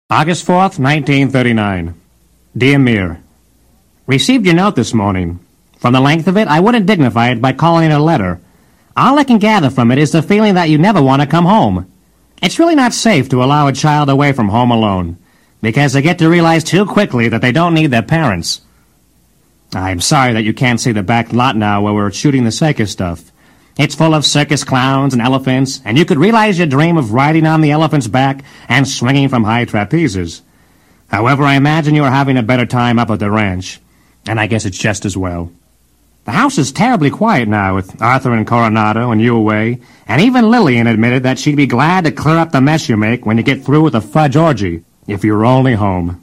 August 4th, 1939. Dear Mir, received your note this morning. From the length of it, I wouldn't dignify it by calling it a letter. All I can gather from it is the feeling that you never want to come home. It's really not safe to allow a child away from home alone, because they get to realize too quickly that they don't need their parents. I'm sorry that you can't see the back lot now where we're shooting the circus stuff. It's full of circus clowns and elephants, and you could realize your dream of riding on the elephant's back and swinging from high trapezes. However, I imagine you are having a better time up at the ranch, and I guess it's just as well. The house is terribly quiet now, with Arthur and Coronado and you away, and even Lillian admitted that she'd be glad to clear up the mess you make when you get through with the fudge orgy, if you were only home.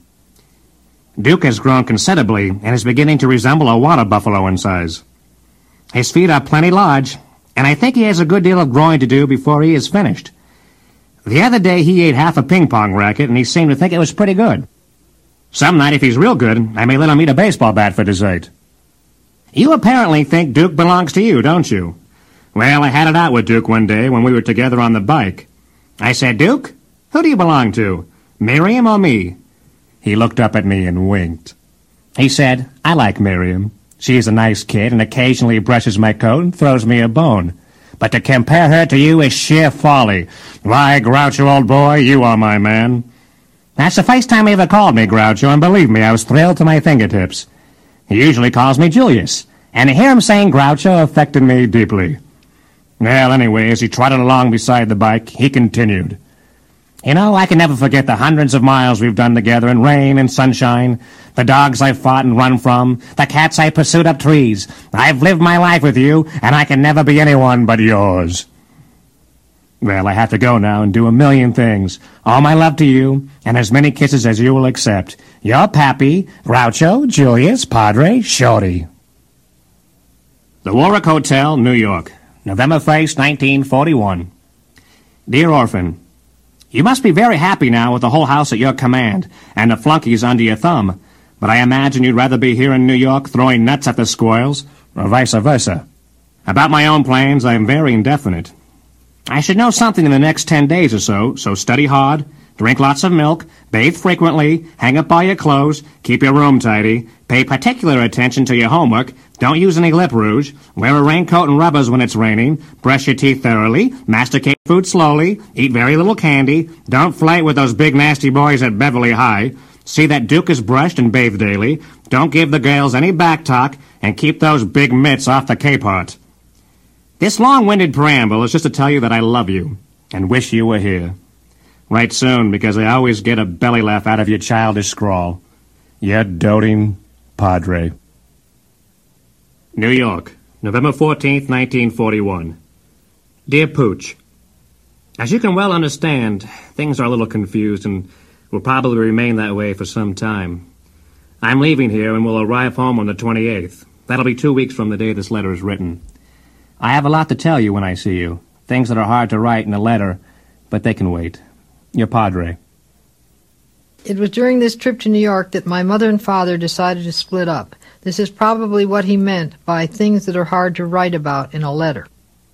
Duke has grown considerably and is beginning to resemble a water buffalo in size. His feet are plenty large, and I think he has a good deal of growing to do before he is finished. The other day he ate half a ping-pong racket, and he seemed to think it was pretty good. Some night, if he's real good, I may let him eat a baseball bat for dessert. You apparently think Duke belongs to you, don't you? Well, I had it out with Duke one day when we were together on the bike. I said, Duke, who do you belong to, Miriam or me? He looked up at me and winked. He said, I like Miriam. She is a nice kid and occasionally brushes my coat and throws me a bone. But to compare her to you is sheer folly. Why, Groucho, old boy, you are my man. That's the first time he ever called me Groucho, and believe me, I was thrilled to my fingertips. He usually calls me Julius, and to hear him saying Groucho affected me deeply. Well, anyway, as he trotted along beside the bike, he continued. You know, I can never forget the hundreds of miles we've done together in rain and sunshine, the dogs I've fought and run from, the cats I pursued up trees. I've lived my life with you, and I can never be anyone but yours. Well, I have to go now and do a million things. All my love to you, and as many kisses as you will accept. Your Pappy, Groucho, Julius, Padre, Shorty. The Warwick Hotel, New York, November 1st, 1941. Dear Orphan, you must be very happy now with the whole house at your command, and the flunkies under your thumb, but I imagine you'd rather be here in New York throwing nuts at the squirrels, or vice versa. About my own plans, I am very indefinite. I should know something in the next 10 days or so study hard, drink lots of milk, bathe frequently, hang up all your clothes, keep your room tidy, pay particular attention to your homework, don't use any lip rouge, wear a raincoat and rubbers when it's raining, brush your teeth thoroughly, masticate food slowly, eat very little candy, don't flirt with those big nasty boys at Beverly High, see that Duke is brushed and bathed daily, don't give the girls any back talk, and keep those big mitts off the Capehart. This long-winded preamble is just to tell you that I love you, and wish you were here. Write soon, because I always get a belly laugh out of your childish scrawl. Your doting Padre. New York, November 14th, 1941. Dear Pooch, as you can well understand, things are a little confused and will probably remain that way for some time. I'm leaving here and will arrive home on the 28th. That'll be 2 weeks from the day this letter is written. I have a lot to tell you when I see you, things that are hard to write in a letter, but they can wait. Your Padre. It was during this trip to New York that my mother and father decided to split up. This is probably what he meant by things that are hard to write about in a letter.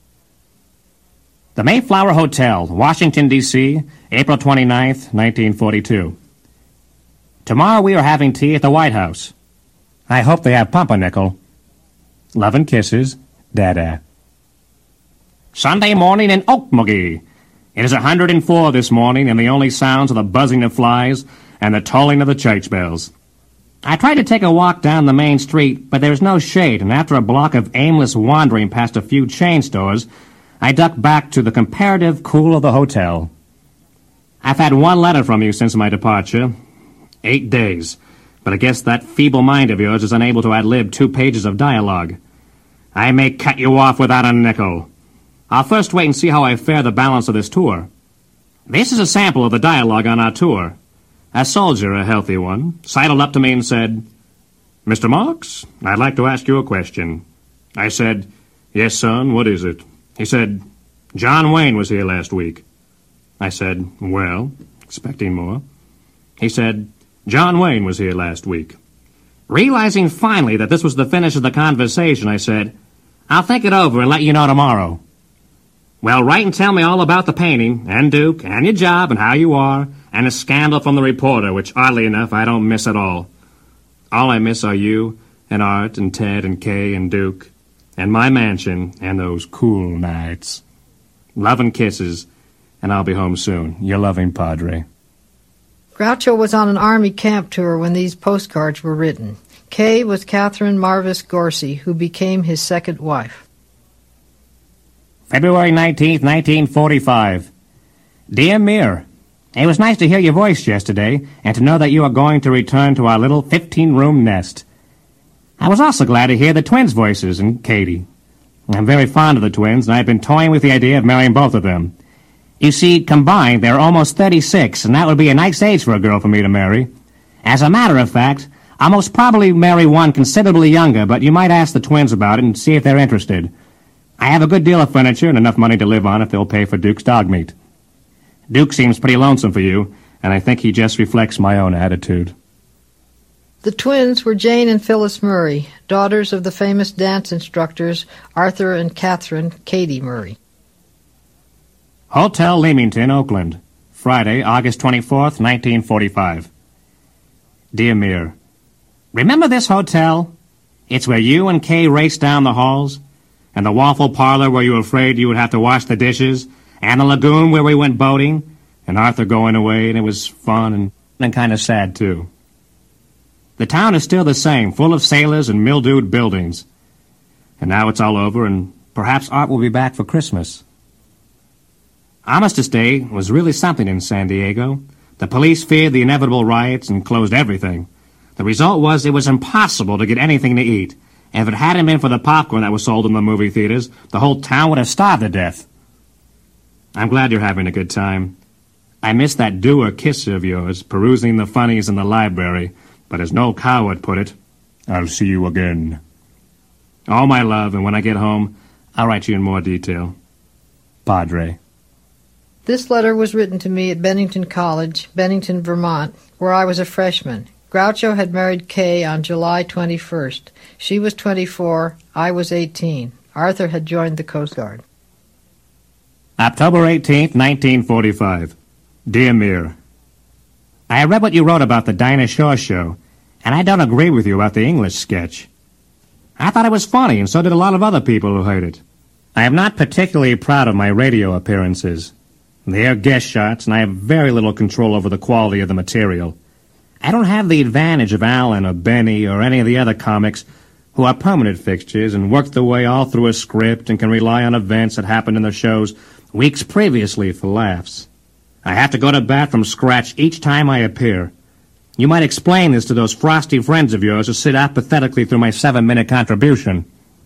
The Mayflower Hotel, Washington, D.C., April 29th, 1942. Tomorrow we are having tea at the White House. I hope they have pumpernickel. Love and kisses, Dada. Sunday morning in Okmulgee. It is 104 this morning, and the only sounds are the buzzing of flies and the tolling of the church bells. I tried to take a walk down the main street, but there is no shade, and after a block of aimless wandering past a few chain stores, I ducked back to the comparative cool of the hotel. I've had one letter from you since my departure. 8 days. But I guess that feeble mind of yours is unable to ad-lib 2 pages of dialogue. I may cut you off without a nickel. I'll first wait and see how I fare the balance of this tour. This is a sample of the dialogue on our tour. A soldier, a healthy one, sidled up to me and said, Mr. Marks, I'd like to ask you a question. I said, Yes, son, what is it? He said, John Wayne was here last week. I said, Well, expecting more. He said, John Wayne was here last week. Realizing finally that this was the finish of the conversation, I said, I'll think it over and let you know tomorrow. Well, write and tell me all about the painting, and Duke, and your job, and how you are, and a scandal from the reporter, which, oddly enough, I don't miss at all. All I miss are you and Art and Ted and Kay and Duke and my mansion and those cool nights. Love and kisses, and I'll be home soon. Your loving Padre. Groucho was on an army camp tour when these postcards were written. Kay was Catherine Marvis Gorsey, who became his second wife. February 19th, 1945. Dear Mir, it was nice to hear your voice yesterday and to know that you are going to return to our little 15-room nest. I was also glad to hear the twins' voices and Katie. I'm very fond of the twins, and I've been toying with the idea of marrying both of them. You see, combined, they're almost 36, and that would be a nice age for a girl for me to marry. As a matter of fact, I'll most probably marry one considerably younger, but you might ask the twins about it and see if they're interested. I have a good deal of furniture and enough money to live on if they'll pay for Duke's dog meat. Duke seems pretty lonesome for you, and I think he just reflects my own attitude. The twins were Jane and Phyllis Murray, daughters of the famous dance instructors Arthur and Catherine Katie Murray. Hotel Leamington, Oakland, Friday, August 24th, 1945. Dear Mir, remember this hotel? It's where you and Kay raced down the halls, and the waffle parlor where you were afraid you would have to wash the dishes, and the lagoon where we went boating, and Arthur going away, and it was fun and kind of sad, too. The town is still the same, full of sailors and mildewed buildings. And now it's all over, and perhaps Art will be back for Christmas. Armistice Day was really something in San Diego. The police feared the inevitable riots and closed everything. The result was it was impossible to get anything to eat, and if it hadn't been for the popcorn that was sold in the movie theaters, the whole town would have starved to death. I'm glad you're having a good time. I miss that doer-kisser of yours, perusing the funnies in the library, but as Noel Coward put it, I'll see you again. All my love, and when I get home, I'll write you in more detail. Padre. This letter was written to me at Bennington College, Bennington, Vermont, where I was a freshman. Groucho had married Kay on July 21st. She was 24, I was 18. Arthur had joined the Coast Guard. October 18th, 1945. Dear Mir, I read what you wrote about the Dinah Shore show, and I don't agree with you about the English sketch. I thought it was funny, and so did a lot of other people who heard it. I am not particularly proud of my radio appearances. They are guest shots, and I have very little control over the quality of the material. I don't have the advantage of Alan or Benny or any of the other comics who are permanent fixtures and work their way all through a script and can rely on events that happened in their shows weeks previously for laughs. I have to go to bat from scratch each time I appear. You might explain this to those frosty friends of yours who sit apathetically through my 7-minute contribution.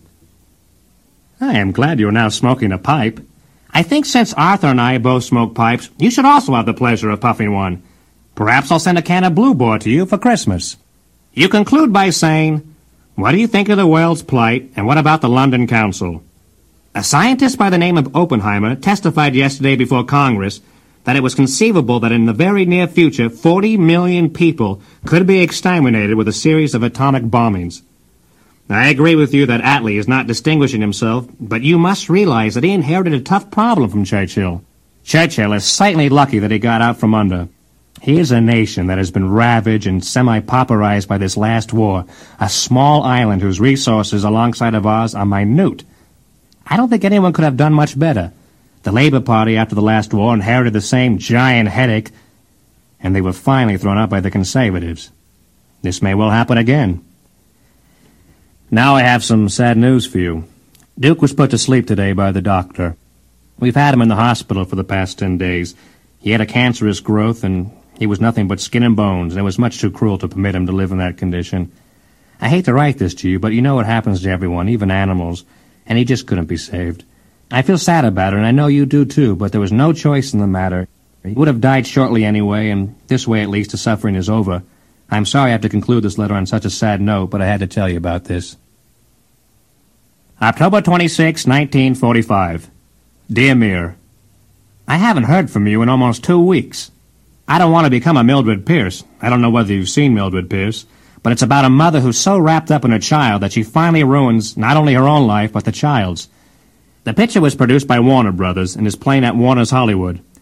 I am glad you are now smoking a pipe. I think since Arthur and I both smoke pipes, you should also have the pleasure of puffing one. Perhaps I'll send a can of Blue Boar to you for Christmas. You conclude by saying, what do you think of the world's plight, and what about the London Council? A scientist by the name of Oppenheimer testified yesterday before Congress that it was conceivable that in the very near future 40 million people could be exterminated with a series of atomic bombings. I agree with you that Attlee is not distinguishing himself, but you must realize that he inherited a tough problem from Churchill. Churchill is certainly lucky that he got out from under. He is a nation that has been ravaged and semi-pauperized by this last war, a small island whose resources alongside of ours are minute. I don't think anyone could have done much better. The Labour Party after the last war inherited the same giant headache, and they were finally thrown out by the Conservatives. This may well happen again. Now I have some sad news for you. Duke was put to sleep today by the doctor. We've had him in the hospital for the past 10 days. He had a cancerous growth, and he was nothing but skin and bones, and it was much too cruel to permit him to live in that condition. I hate to write this to you, but you know what happens to everyone, even animals, and he just couldn't be saved. I feel sad about it, and I know you do too, but there was no choice in the matter. He would have died shortly anyway, and this way at least the suffering is over. I'm sorry I have to conclude this letter on such a sad note, but I had to tell you about this. October 26, 1945. Dear Mir, I haven't heard from you in almost 2 weeks. I don't want to become a Mildred Pierce. I don't know whether you've seen Mildred Pierce, but it's about a mother who's so wrapped up in her child that she finally ruins not only her own life, but the child's. The picture was produced by Warner Brothers and is playing at Warner's Hollywood.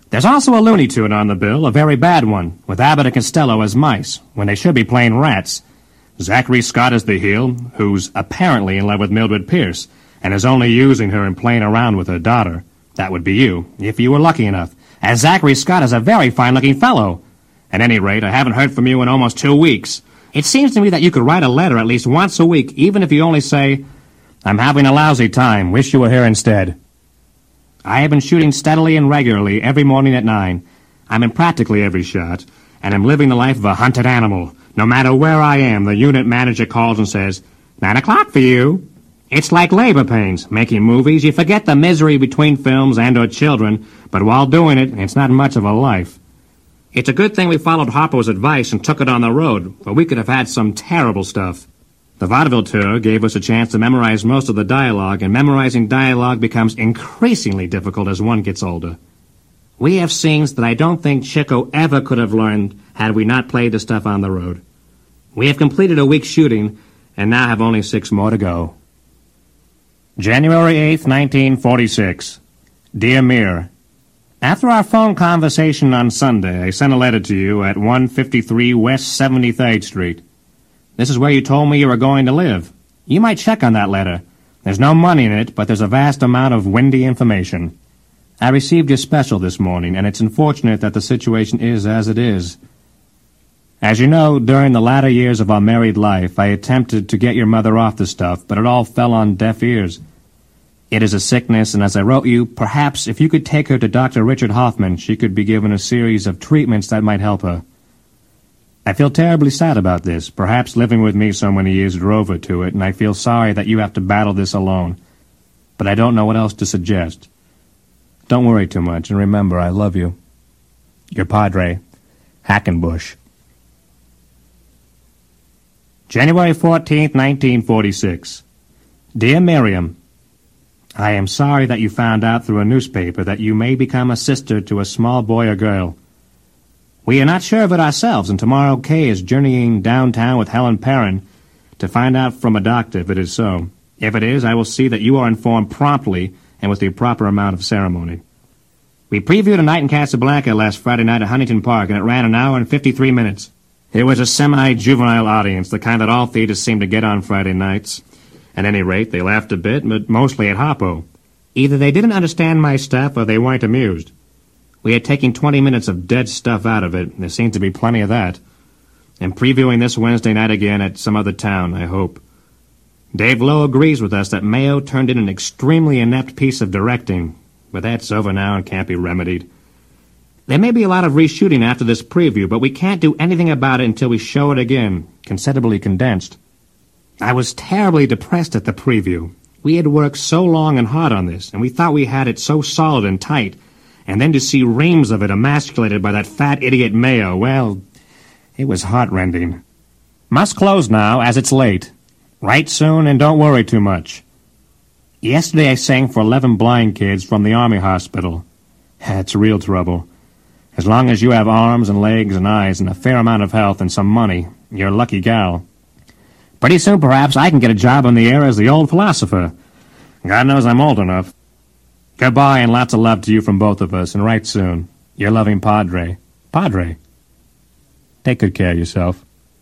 There's also a Looney Tune on the bill, a very bad one, with Abbott and Costello as mice, when they should be playing rats. Zachary Scott is the heel, who's apparently in love with Mildred Pierce, and is only using her and playing around with her daughter. That would be you, if you were lucky enough, as Zachary Scott is a very fine-looking fellow. At any rate, I haven't heard from you in almost 2 weeks. It seems to me that you could write a letter at least once a week, even if you only say, "I'm having a lousy time, wish you were here instead." I have been shooting steadily and regularly every morning at 9. I'm in practically every shot, and I'm living the life of a hunted animal. No matter where I am, the unit manager calls and says, 9 o'clock for you. It's like labor pains. Making movies, you forget the misery between films and or children, but while doing it, it's not much of a life. It's a good thing we followed Harpo's advice and took it on the road, for we could have had some terrible stuff. The vaudeville tour gave us a chance to memorize most of the dialogue, and memorizing dialogue becomes increasingly difficult as one gets older. We have scenes that I don't think Chico ever could have learned had we not played the stuff on the road. We have completed a week's shooting, and now have only 6 more to go. January 8th, 1946. Dear Mir, after our phone conversation on Sunday, I sent a letter to you at 153 West 73rd Street. This is where you told me you were going to live. You might check on that letter. There's no money in it, but there's a vast amount of windy information. I received your special this morning, and it's unfortunate that the situation is as it is. As you know, during the latter years of our married life, I attempted to get your mother off the stuff, but it all fell on deaf ears. It is a sickness, and as I wrote you, perhaps if you could take her to Dr. Richard Hoffman, she could be given a series of treatments that might help her. I feel terribly sad about this. Perhaps living with me so many years drove her to it, and I feel sorry that you have to battle this alone. But I don't know what else to suggest. Don't worry too much, and remember, I love you. Your Padre, Hackenbush. January 14th, 1946. Dear Miriam, I am sorry that you found out through a newspaper that you may become a sister to a small boy or girl. We are not sure of it ourselves, and tomorrow Kay is journeying downtown with Helen Perrin to find out from a doctor if it is so. If it is, I will see that you are informed promptly and with the proper amount of ceremony. We previewed a night in Casablanca last Friday night at Huntington Park, and it ran an hour and 53 minutes. It was a semi-juvenile audience, the kind that all theaters seem to get on Friday nights. At any rate, they laughed a bit, but mostly at Harpo. Either they didn't understand my stuff or they weren't amused. We had taken 20 minutes of dead stuff out of it. There seemed to be plenty of that. And previewing this Wednesday night again at some other town, I hope. Dave Lowe agrees with us that Mayo turned in an extremely inept piece of directing, but that's over now and can't be remedied. There may be a lot of reshooting after this preview, but we can't do anything about it until we show it again, considerably condensed. I was terribly depressed at the preview. We had worked so long and hard on this, and we thought we had it so solid and tight, and then to see reams of it emasculated by that fat idiot Mayo, well, it was heart-rending. Must close now, as it's late. Write soon and don't worry too much. Yesterday I sang for 11 blind kids from the Army Hospital. It's real trouble. As long as you have arms and legs and eyes and a fair amount of health and some money, you're a lucky gal. Pretty soon, perhaps, I can get a job on the air as the old philosopher. God knows I'm old enough. Goodbye and lots of love to you from both of us, and write soon. Your loving Padre. Padre. Take good care of yourself.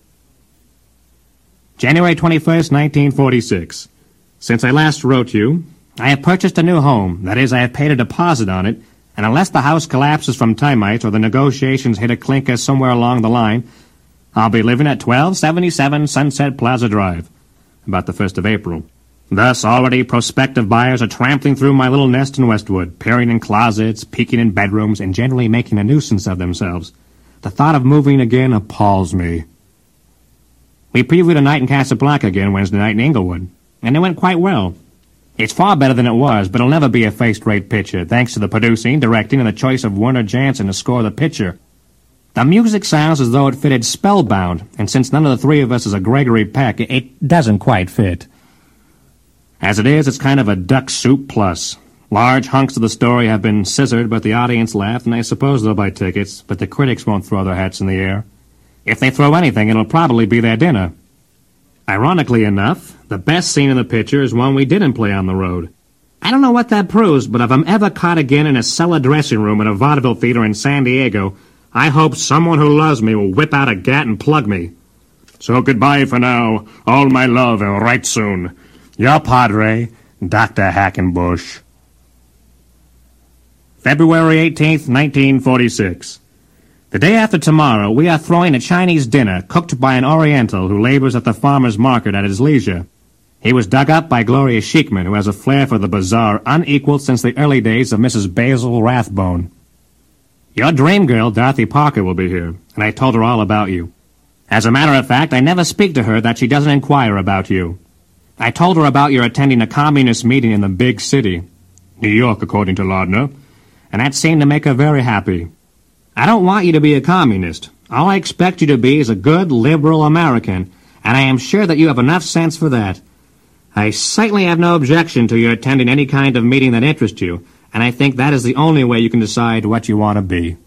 January 21st, 1946. Since I last wrote you, I have purchased a new home. That is, I have paid a deposit on it, and unless the house collapses from termites or the negotiations hit a clinker somewhere along the line, I'll be living at 1277 Sunset Plaza Drive, about the 1st of April. Thus, already prospective buyers are trampling through my little nest in Westwood, peering in closets, peeking in bedrooms, and generally making a nuisance of themselves. The thought of moving again appalls me. We previewed a night in Casablanca again Wednesday night in Inglewood, and it went quite well. It's far better than it was, but it'll never be a first-rate picture, thanks to the producing, directing, and the choice of Werner Jansen to score the picture. The music sounds as though it fitted Spellbound, and since none of the three of us is a Gregory Peck, it doesn't quite fit. As it is, it's kind of a duck soup plus. Large hunks of the story have been scissored, but the audience laughed, and I suppose they'll buy tickets, but the critics won't throw their hats in the air. If they throw anything, it'll probably be their dinner. Ironically enough, the best scene in the picture is one we didn't play on the road. I don't know what that proves, but if I'm ever caught again in a cellar dressing room at a vaudeville theater in San Diego, I hope someone who loves me will whip out a gat and plug me. So goodbye for now. All my love, and right soon. Your padre, Dr. Hackenbush. February 18th, 1946. The day after tomorrow, we are throwing a Chinese dinner cooked by an Oriental who labors at the farmer's market at his leisure. He was dug up by Gloria Sheikman, who has a flair for the bizarre, unequaled since the early days of Mrs. Basil Rathbone. Your dream girl, Dorothy Parker, will be here, and I told her all about you. As a matter of fact, I never speak to her that she doesn't inquire about you. I told her about your attending a communist meeting in the big city, New York, according to Lardner, and that seemed to make her very happy. I don't want you to be a communist. All I expect you to be is a good, liberal American, and I am sure that you have enough sense for that. I certainly have no objection to your attending any kind of meeting that interests you, and I think that is the only way you can decide what you want to be.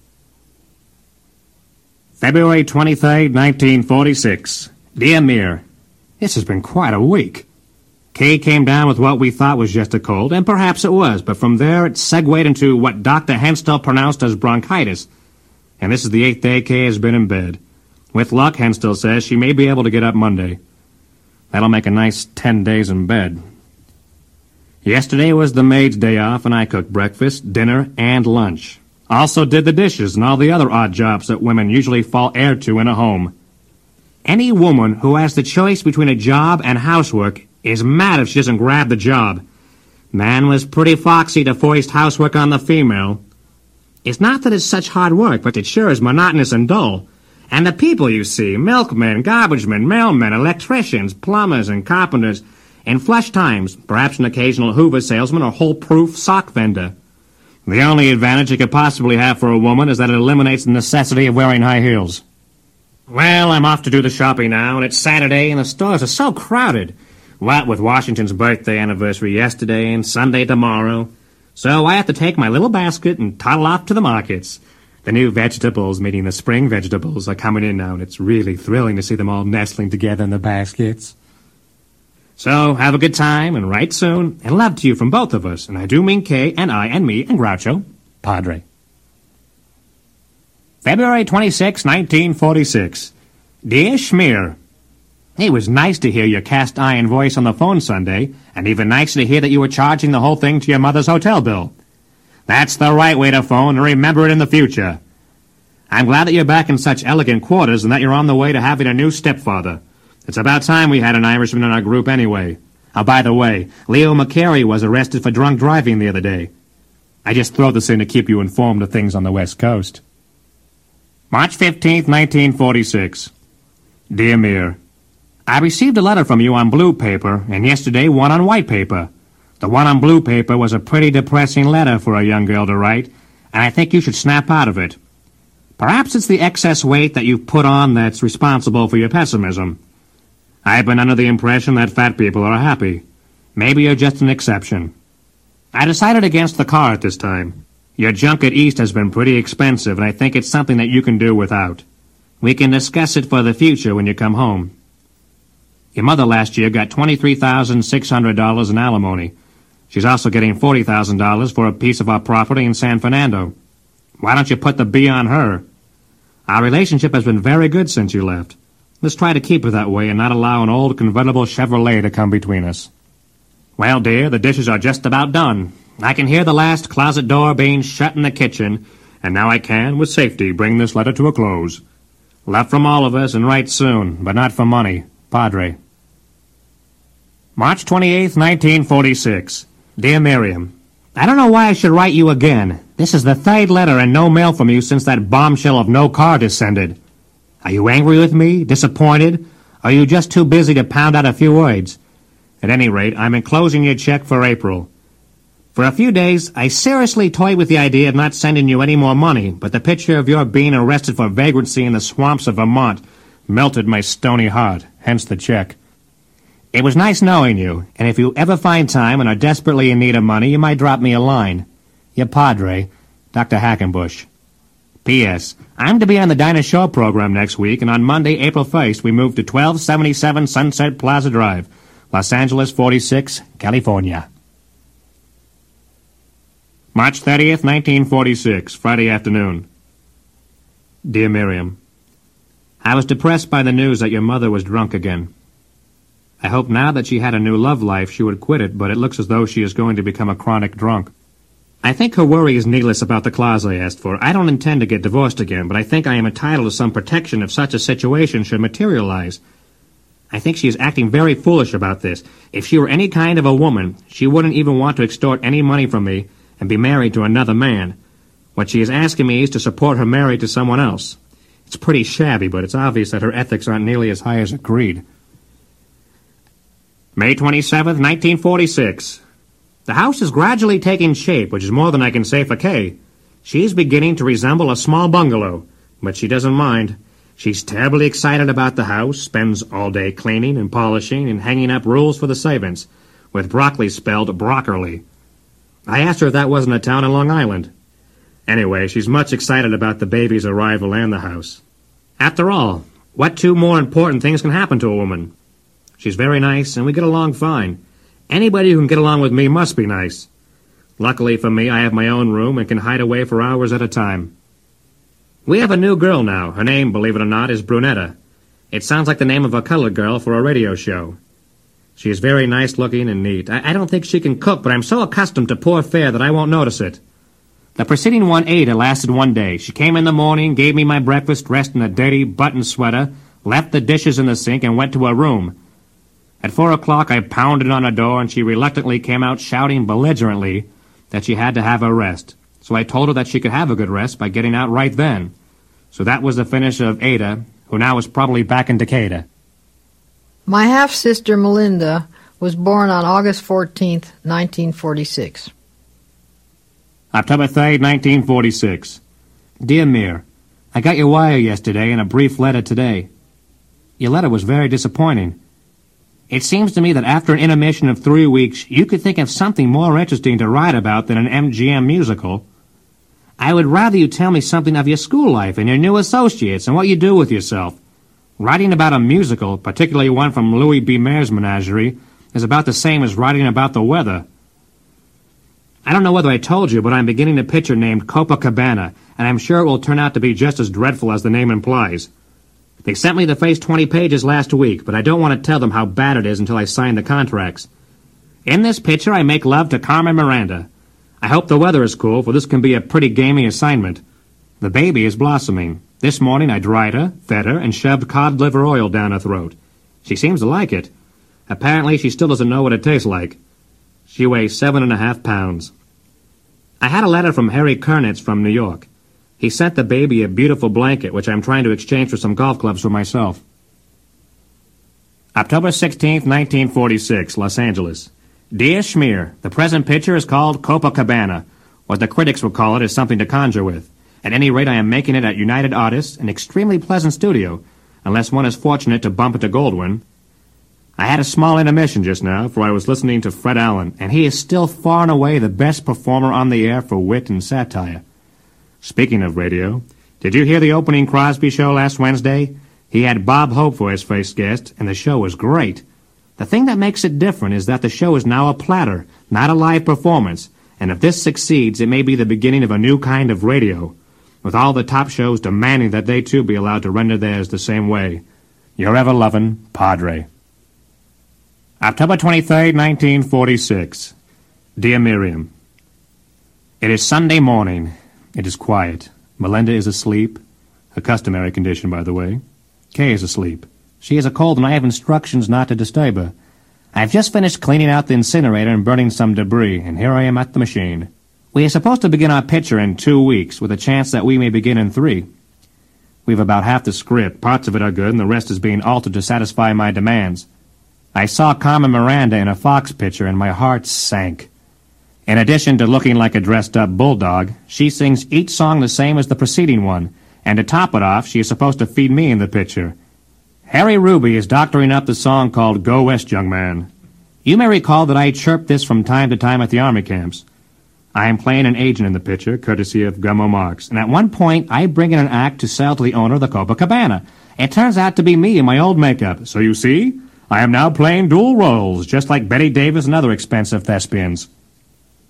February 23rd, 1946. Dear Mir, this has been quite a week. Kay came down with what we thought was just a cold, and perhaps it was, but from there it segued into what Dr. Henstel pronounced as bronchitis, and this is the 8th day Kay has been in bed. With luck, Henstel says, she may be able to get up Monday. That'll make a nice 10 days in bed. Yesterday was the maid's day off, and I cooked breakfast, dinner, and lunch. Also did the dishes and all the other odd jobs that women usually fall heir to in a home. Any woman who has the choice between a job and housework is mad if she doesn't grab the job. Man was pretty foxy to foist housework on the female. It's not that it's such hard work, but it sure is monotonous and dull. And the people you see, milkmen, garbage men, mailmen, electricians, plumbers, and carpenters, in flush times, perhaps an occasional Hoover salesman or hole-proof sock vendor. The only advantage it could possibly have for a woman is that it eliminates the necessity of wearing high heels. Well, I'm off to do the shopping now, and it's Saturday, and the stores are so crowded. What with Washington's birthday anniversary yesterday and Sunday tomorrow. So I have to take my little basket and toddle off to the markets. The new vegetables, meaning the spring vegetables, are coming in now, and it's really thrilling to see them all nestling together in the baskets. So, have a good time, and write soon, and love to you from both of us, and I do mean Kay, and I, and me, and Groucho, Padre. February 26, 1946. Dear Schmear, it was nice to hear your cast-iron voice on the phone Sunday, and even nicer to hear that you were charging the whole thing to your mother's hotel bill. That's the right way to phone, and remember it in the future. I'm glad that you're back in such elegant quarters and that you're on the way to having a new stepfather. It's about time we had an Irishman in our group anyway. Oh, by the way, Leo McCary was arrested for drunk driving the other day. I just throw this in to keep you informed of things on the West Coast. March 15th, 1946. Dear Mir, I received a letter from you on blue paper, and yesterday one on white paper. The one on blue paper was a pretty depressing letter for a young girl to write, and I think you should snap out of it. Perhaps it's the excess weight that you've put on that's responsible for your pessimism. I've been under the impression that fat people are happy. Maybe you're just an exception. I decided against the car at this time. Your junket east has been pretty expensive, and I think it's something that you can do without. We can discuss it for the future when you come home. Your mother last year got $23,600 in alimony. She's also getting $40,000 for a piece of our property in San Fernando. Why don't you put the B on her? Our relationship has been very good since you left. Let's try to keep it that way and not allow an old convertible Chevrolet to come between us. Well, dear, the dishes are just about done. I can hear the last closet door being shut in the kitchen, and now I can, with safety, bring this letter to a close. Love from all of us, and write soon, but not for money. Padre. March 28th, 1946. Dear Miriam, I don't know why I should write you again. This is the third letter and no mail from you since that bombshell of no car descended. Are you angry with me? Disappointed? Or are you just too busy to pound out a few words? At any rate, I'm enclosing your check for April. For a few days, I seriously toyed with the idea of not sending you any more money, but the picture of your being arrested for vagrancy in the swamps of Vermont melted my stony heart, hence the check. It was nice knowing you, and if you ever find time and are desperately in need of money, you might drop me a line. Your Padre, Dr. Hackenbush. P.S. I'm to be on the Dinah Shore program next week, and on Monday, April 1st, we move to 1277 Sunset Plaza Drive, Los Angeles 46, California. March 30th, 1946, Friday afternoon. Dear Miriam, I was depressed by the news that your mother was drunk again. I hoped now that she had a new love life she would quit it, but it looks as though she is going to become a chronic drunk. I think her worry is needless about the clause I asked for. I don't intend to get divorced again, but I think I am entitled to some protection if such a situation should materialize. I think she is acting very foolish about this. If she were any kind of a woman, she wouldn't even want to extort any money from me and be married to another man. What she is asking me is to support her married to someone else. It's pretty shabby, but it's obvious that her ethics aren't nearly as high as her greed. May 27th, 1946. The house is gradually taking shape, which is more than I can say for Kay. She's beginning to resemble a small bungalow, but she doesn't mind. She's terribly excited about the house, spends all day cleaning and polishing and hanging up rules for the servants, with broccoli spelled brockerly. I asked her if that wasn't a town in Long Island. Anyway, she's much excited about the baby's arrival and the house. After all, what two more important things can happen to a woman? She's very nice, and we get along fine. Anybody who can get along with me must be nice. Luckily for me, I have my own room and can hide away for hours at a time. We have a new girl now. Her name, believe it or not, is Brunetta. It sounds like the name of a colored girl for a radio show. She is very nice-looking and neat. I don't think she can cook, but I'm so accustomed to poor fare that I won't notice it. The preceding one, Ada, lasted one day. She came in the morning, gave me my breakfast, dressed in a dirty button sweater, left the dishes in the sink, and went to her room. At 4 o'clock, I pounded on her door, and she reluctantly came out shouting belligerently that she had to have a rest. So I told her that she could have a good rest by getting out right then. So that was the finish of Ada, who now is probably back in Decatur. My half-sister Melinda was born on August 14th, 1946. October 3rd, 1946. Dear Mir, I got your wire yesterday and a brief letter today. Your letter was very disappointing. It seems to me that after an intermission of 3 weeks, you could think of something more interesting to write about than an MGM musical. I would rather you tell me something of your school life and your new associates and what you do with yourself. Writing about a musical, particularly one from Louis B. Mayer's menagerie, is about the same as writing about the weather. I don't know whether I told you, but I'm beginning a picture named Copacabana, and I'm sure it will turn out to be just as dreadful as the name implies. They sent me the first 20 pages last week, but I don't want to tell them how bad it is until I sign the contracts. In this picture, I make love to Carmen Miranda. I hope the weather is cool, for this can be a pretty gamey assignment. The baby is blossoming. This morning I dried her, fed her, and shoved cod liver oil down her throat. She seems to like it. Apparently she still doesn't know what it tastes like. She weighs 7.5 pounds. I had a letter from Harry Kernitz from New York. He sent the baby a beautiful blanket, which I'm trying to exchange for some golf clubs for myself. October 16th, 1946, Los Angeles. Dear Schmier, the present picture is called Copacabana. What the critics would call it is something to conjure with. At any rate, I am making it at United Artists, an extremely pleasant studio, unless one is fortunate to bump into Goldwyn. I had a small intermission just now, for I was listening to Fred Allen, and he is still far and away the best performer on the air for wit and satire. Speaking of radio, did you hear the opening Crosby show last Wednesday? He had Bob Hope for his first guest, and the show was great. The thing that makes it different is that the show is now a platter, not a live performance, and if this succeeds, it may be the beginning of a new kind of radio, with all the top shows demanding that they too be allowed to render theirs the same way. Your ever-loving Padre. October 23rd, 1946. Dear Miriam, it is Sunday morning. It is quiet. Melinda is asleep. A customary condition, by the way. Kay is asleep. She has a cold, and I have instructions not to disturb her. I have just finished cleaning out the incinerator and burning some debris, and here I am at the machine. We are supposed to begin our picture in 2 weeks, with a chance that we may begin in 3. We've about half the script. Parts of it are good, and the rest is being altered to satisfy my demands. I saw Carmen Miranda in a Fox picture, and my heart sank. In addition to looking like a dressed-up bulldog, she sings each song the same as the preceding one, and to top it off, she is supposed to feed me in the picture. Harry Ruby is doctoring up the song called Go West, Young Man. You may recall that I chirped this from time to time at the army camps. I am playing an agent in the picture, courtesy of Gummo Marx, and at one point I bring in an act to sell to the owner of the Copacabana. It turns out to be me in my old makeup, so you see, I am now playing dual roles, just like Betty Davis and other expensive thespians.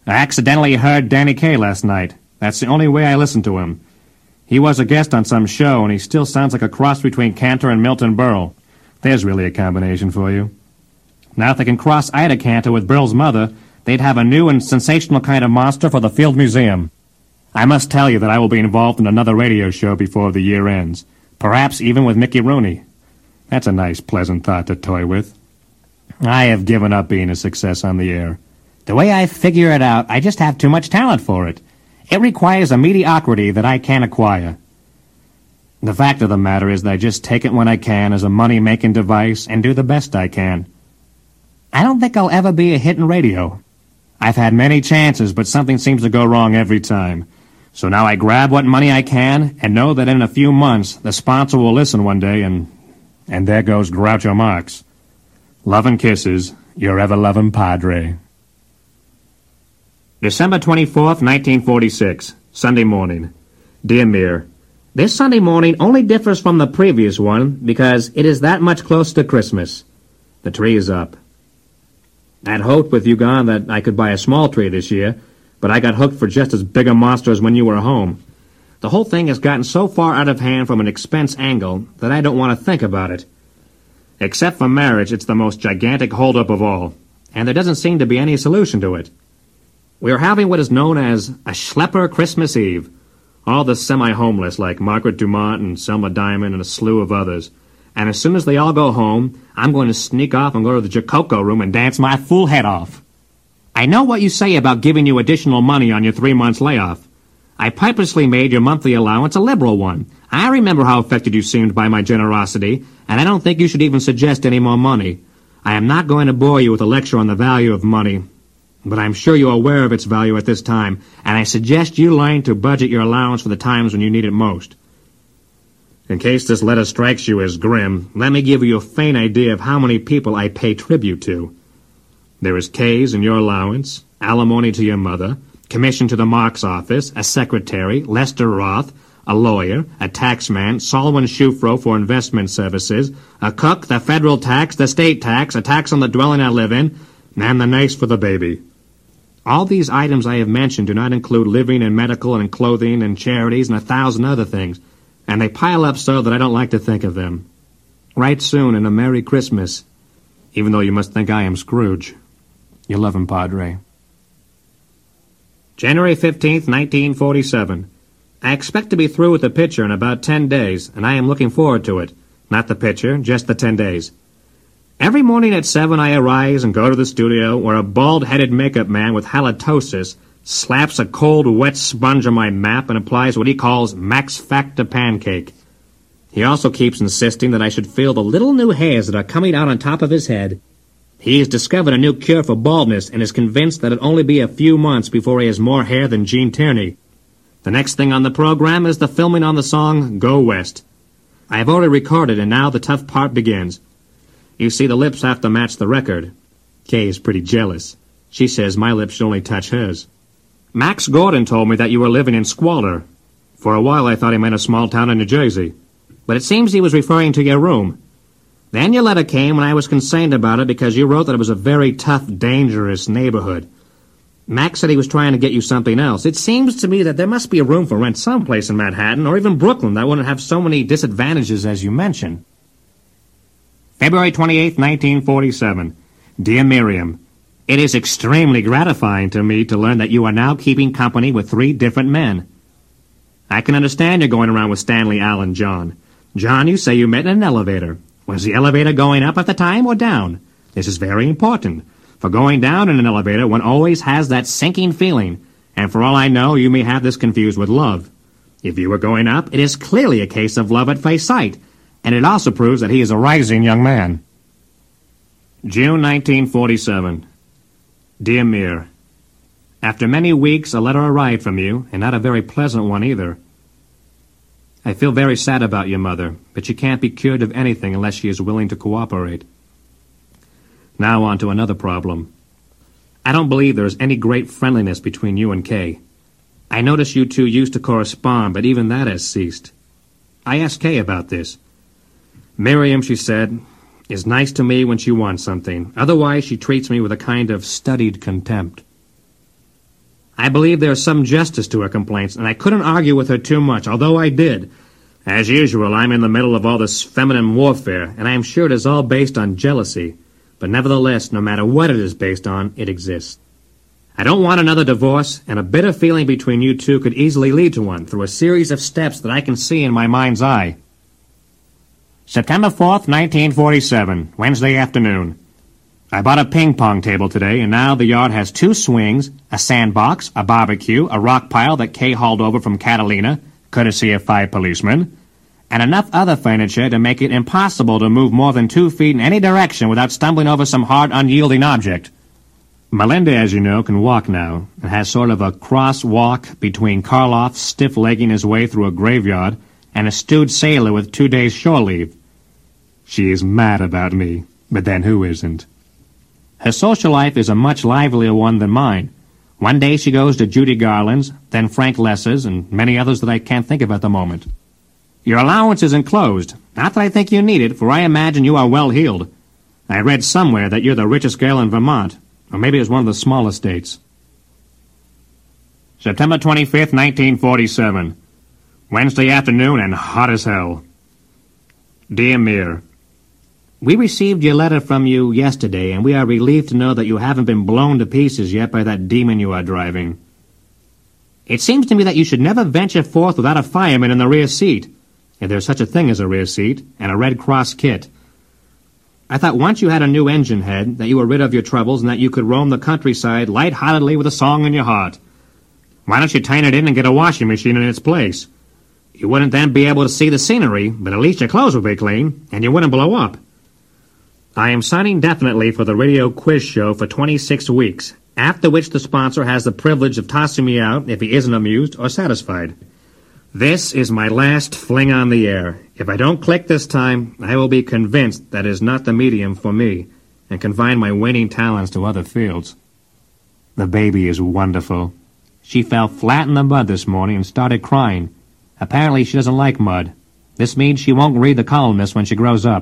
I accidentally heard Danny Kaye last night. That's the only way I listened to him. He was a guest on some show, and he still sounds like a cross between Cantor and Milton Berle. There's really a combination for you. Now, if they can cross Ida Cantor with Berle's mother, they'd have a new and sensational kind of monster for the Field Museum. I must tell you that I will be involved in another radio show before the year ends, perhaps even with Mickey Rooney. That's a nice, pleasant thought to toy with. I have given up being a success on the air. The way I figure it out, I just have too much talent for it. It requires a mediocrity that I can't acquire. The fact of the matter is that I just take it when I can as a money-making device and do the best I can. I don't think I'll ever be a hit in radio. I've had many chances, but something seems to go wrong every time. So now I grab what money I can and know that in a few months the sponsor will listen one day and there goes Groucho Marx. Love and kisses, your ever-loving Padre. December 24th, 1946, Sunday morning. Dear Mir, this Sunday morning only differs from the previous one because it is that much closer to Christmas. The tree is up. I'd hoped with you gone that I could buy a small tree this year, but I got hooked for just as big a monster as when you were home. The whole thing has gotten so far out of hand from an expense angle that I don't want to think about it. Except for marriage, it's the most gigantic holdup of all, and there doesn't seem to be any solution to it. We are having what is known as a schlepper Christmas Eve. All the semi-homeless like Margaret Dumont and Selma Diamond and a slew of others. And as soon as they all go home, I'm going to sneak off and go to the Jacoco room and dance my fool head off. I know what you say about giving you additional money on your 3 months layoff. I purposely made your monthly allowance a liberal one. I remember how affected you seemed by my generosity, and I don't think you should even suggest any more money. I am not going to bore you with a lecture on the value of money, but I'm sure you're aware of its value at this time, and I suggest you learn to budget your allowance for the times when you need it most. In case this letter strikes you as grim, let me give you a faint idea of how many people I pay tribute to. There is K's in your allowance, alimony to your mother, commission to the Marx office, a secretary, Lester Roth, a lawyer, a taxman, Solomon Shufro for investment services, a cook, the federal tax, the state tax, a tax on the dwelling I live in, and the nurse for the baby. All these items I have mentioned do not include living and medical and clothing and charities and 1,000 other things, and they pile up so that I don't like to think of them. Write soon and a Merry Christmas, even though you must think I am Scrooge. Your loving Padre. January 15th, 1947. I expect to be through with the picture in about 10 days, and I am looking forward to it. Not the picture, just the 10 days. Every morning at 7 I arise and go to the studio where a bald-headed makeup man with halitosis slaps a cold, wet sponge on my map and applies what he calls Max Factor Pancake. He also keeps insisting that I should feel the little new hairs that are coming out on top of his head. He has discovered a new cure for baldness and is convinced that it'll only be a few months before he has more hair than Gene Tierney. The next thing on the program is the filming on the song Go West. I have already recorded, and now the tough part begins. You see, the lips have to match the record. Kay is pretty jealous. She says my lips should only touch hers. Max Gordon told me that you were living in squalor. For a while I thought he meant a small town in New Jersey. But it seems he was referring to your room. Then your letter came, and I was concerned about it because you wrote that it was a very tough, dangerous neighborhood. Max said he was trying to get you something else. It seems to me that there must be a room for rent someplace in Manhattan or even Brooklyn that wouldn't have so many disadvantages as you mentioned. February 28th, 1947. Dear Miriam, it is extremely gratifying to me to learn that you are now keeping company with 3 different men. I can understand you're going around with Stanley, Al, and John. John, you say you met in an elevator. Was the elevator going up at the time or down? This is very important. For going down in an elevator, one always has that sinking feeling, and for all I know, you may have this confused with love. If you were going up, it is clearly a case of love at face sight, and it also proves that he is a rising young man. June 1947. Dear Mir, after many weeks, a letter arrived from you, and not a very pleasant one either. I feel very sad about your mother, but she can't be cured of anything unless she is willing to cooperate. Now on to another problem. I don't believe there is any great friendliness between you and Kay. I notice you two used to correspond, but even that has ceased. I asked Kay about this. Miriam, she said, is nice to me when she wants something. Otherwise, she treats me with a kind of studied contempt. I believe there is some justice to her complaints, and I couldn't argue with her too much, although I did. As usual, I'm in the middle of all this feminine warfare, and I am sure it is all based on jealousy. But nevertheless, no matter what it is based on, it exists. I don't want another divorce, and a bitter feeling between you two could easily lead to one through a series of steps that I can see in my mind's eye. September 4th, 1947, Wednesday afternoon. I bought a ping-pong table today, and now the yard has 2 swings, a sandbox, a barbecue, a rock pile that Kay hauled over from Catalina, courtesy of 5 policemen, and enough other furniture to make it impossible to move more than 2 feet in any direction without stumbling over some hard, unyielding object. Melinda, as you know, can walk now, and has sort of a cross walk between Karloff stiff-legging his way through a graveyard and a stewed sailor with 2 days shore leave. She is mad about me, but then who isn't? Her social life is a much livelier one than mine. One day she goes to Judy Garland's, then Frank Lesser's, and many others that I can't think of at the moment. Your allowance is enclosed. Not that I think you need it, for I imagine you are well-heeled. I read somewhere that you're the richest girl in Vermont, or maybe it's one of the smaller states. September 25th, 1947. Wednesday afternoon and hot as hell. Dear Mir, we received your letter from you yesterday, and we are relieved to know that you haven't been blown to pieces yet by that demon you are driving. It seems to me that you should never venture forth without a fireman in the rear seat, if there's such a thing as a rear seat, and a Red Cross kit. I thought once you had a new engine head, that you were rid of your troubles, and that you could roam the countryside light-heartedly with a song in your heart. Why don't you turn it in and get a washing machine in its place? You wouldn't then be able to see the scenery, but at least your clothes would be clean, and you wouldn't blow up. I am signing definitely for the radio quiz show for 26 weeks, after which the sponsor has the privilege of tossing me out if he isn't amused or satisfied. This is my last fling on the air. If I don't click this time, I will be convinced that it is not the medium for me, and confine my waning talents to other fields. The baby is wonderful. She fell flat in the mud this morning and started crying. Apparently she doesn't like mud. This means she won't read The Columnist when she grows up.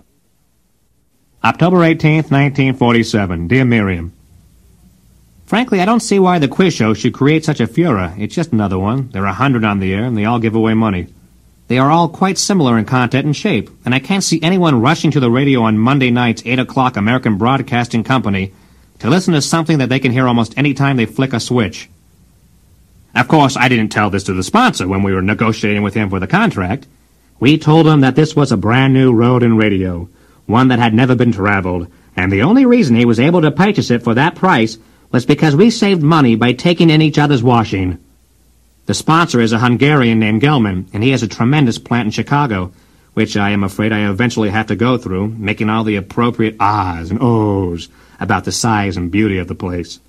October 18th, 1947. Dear Miriam, frankly, I don't see why the quiz show should create such a furor. It's just another one. There are 100 on the air, and they all give away money. They are all quite similar in content and shape, and I can't see anyone rushing to the radio on Monday nights, 8 o'clock American Broadcasting Company, to listen to something that they can hear almost any time they flick a switch. Of course, I didn't tell this to the sponsor when we were negotiating with him for the contract. We told him that this was a brand-new road in radio, one that had never been traveled, and the only reason he was able to purchase it for that price was because we saved money by taking in each other's washing. The sponsor is a Hungarian named Gelman, and he has a tremendous plant in Chicago, which I am afraid I eventually have to go through, making all the appropriate ahs and ohs about the size and beauty of the place.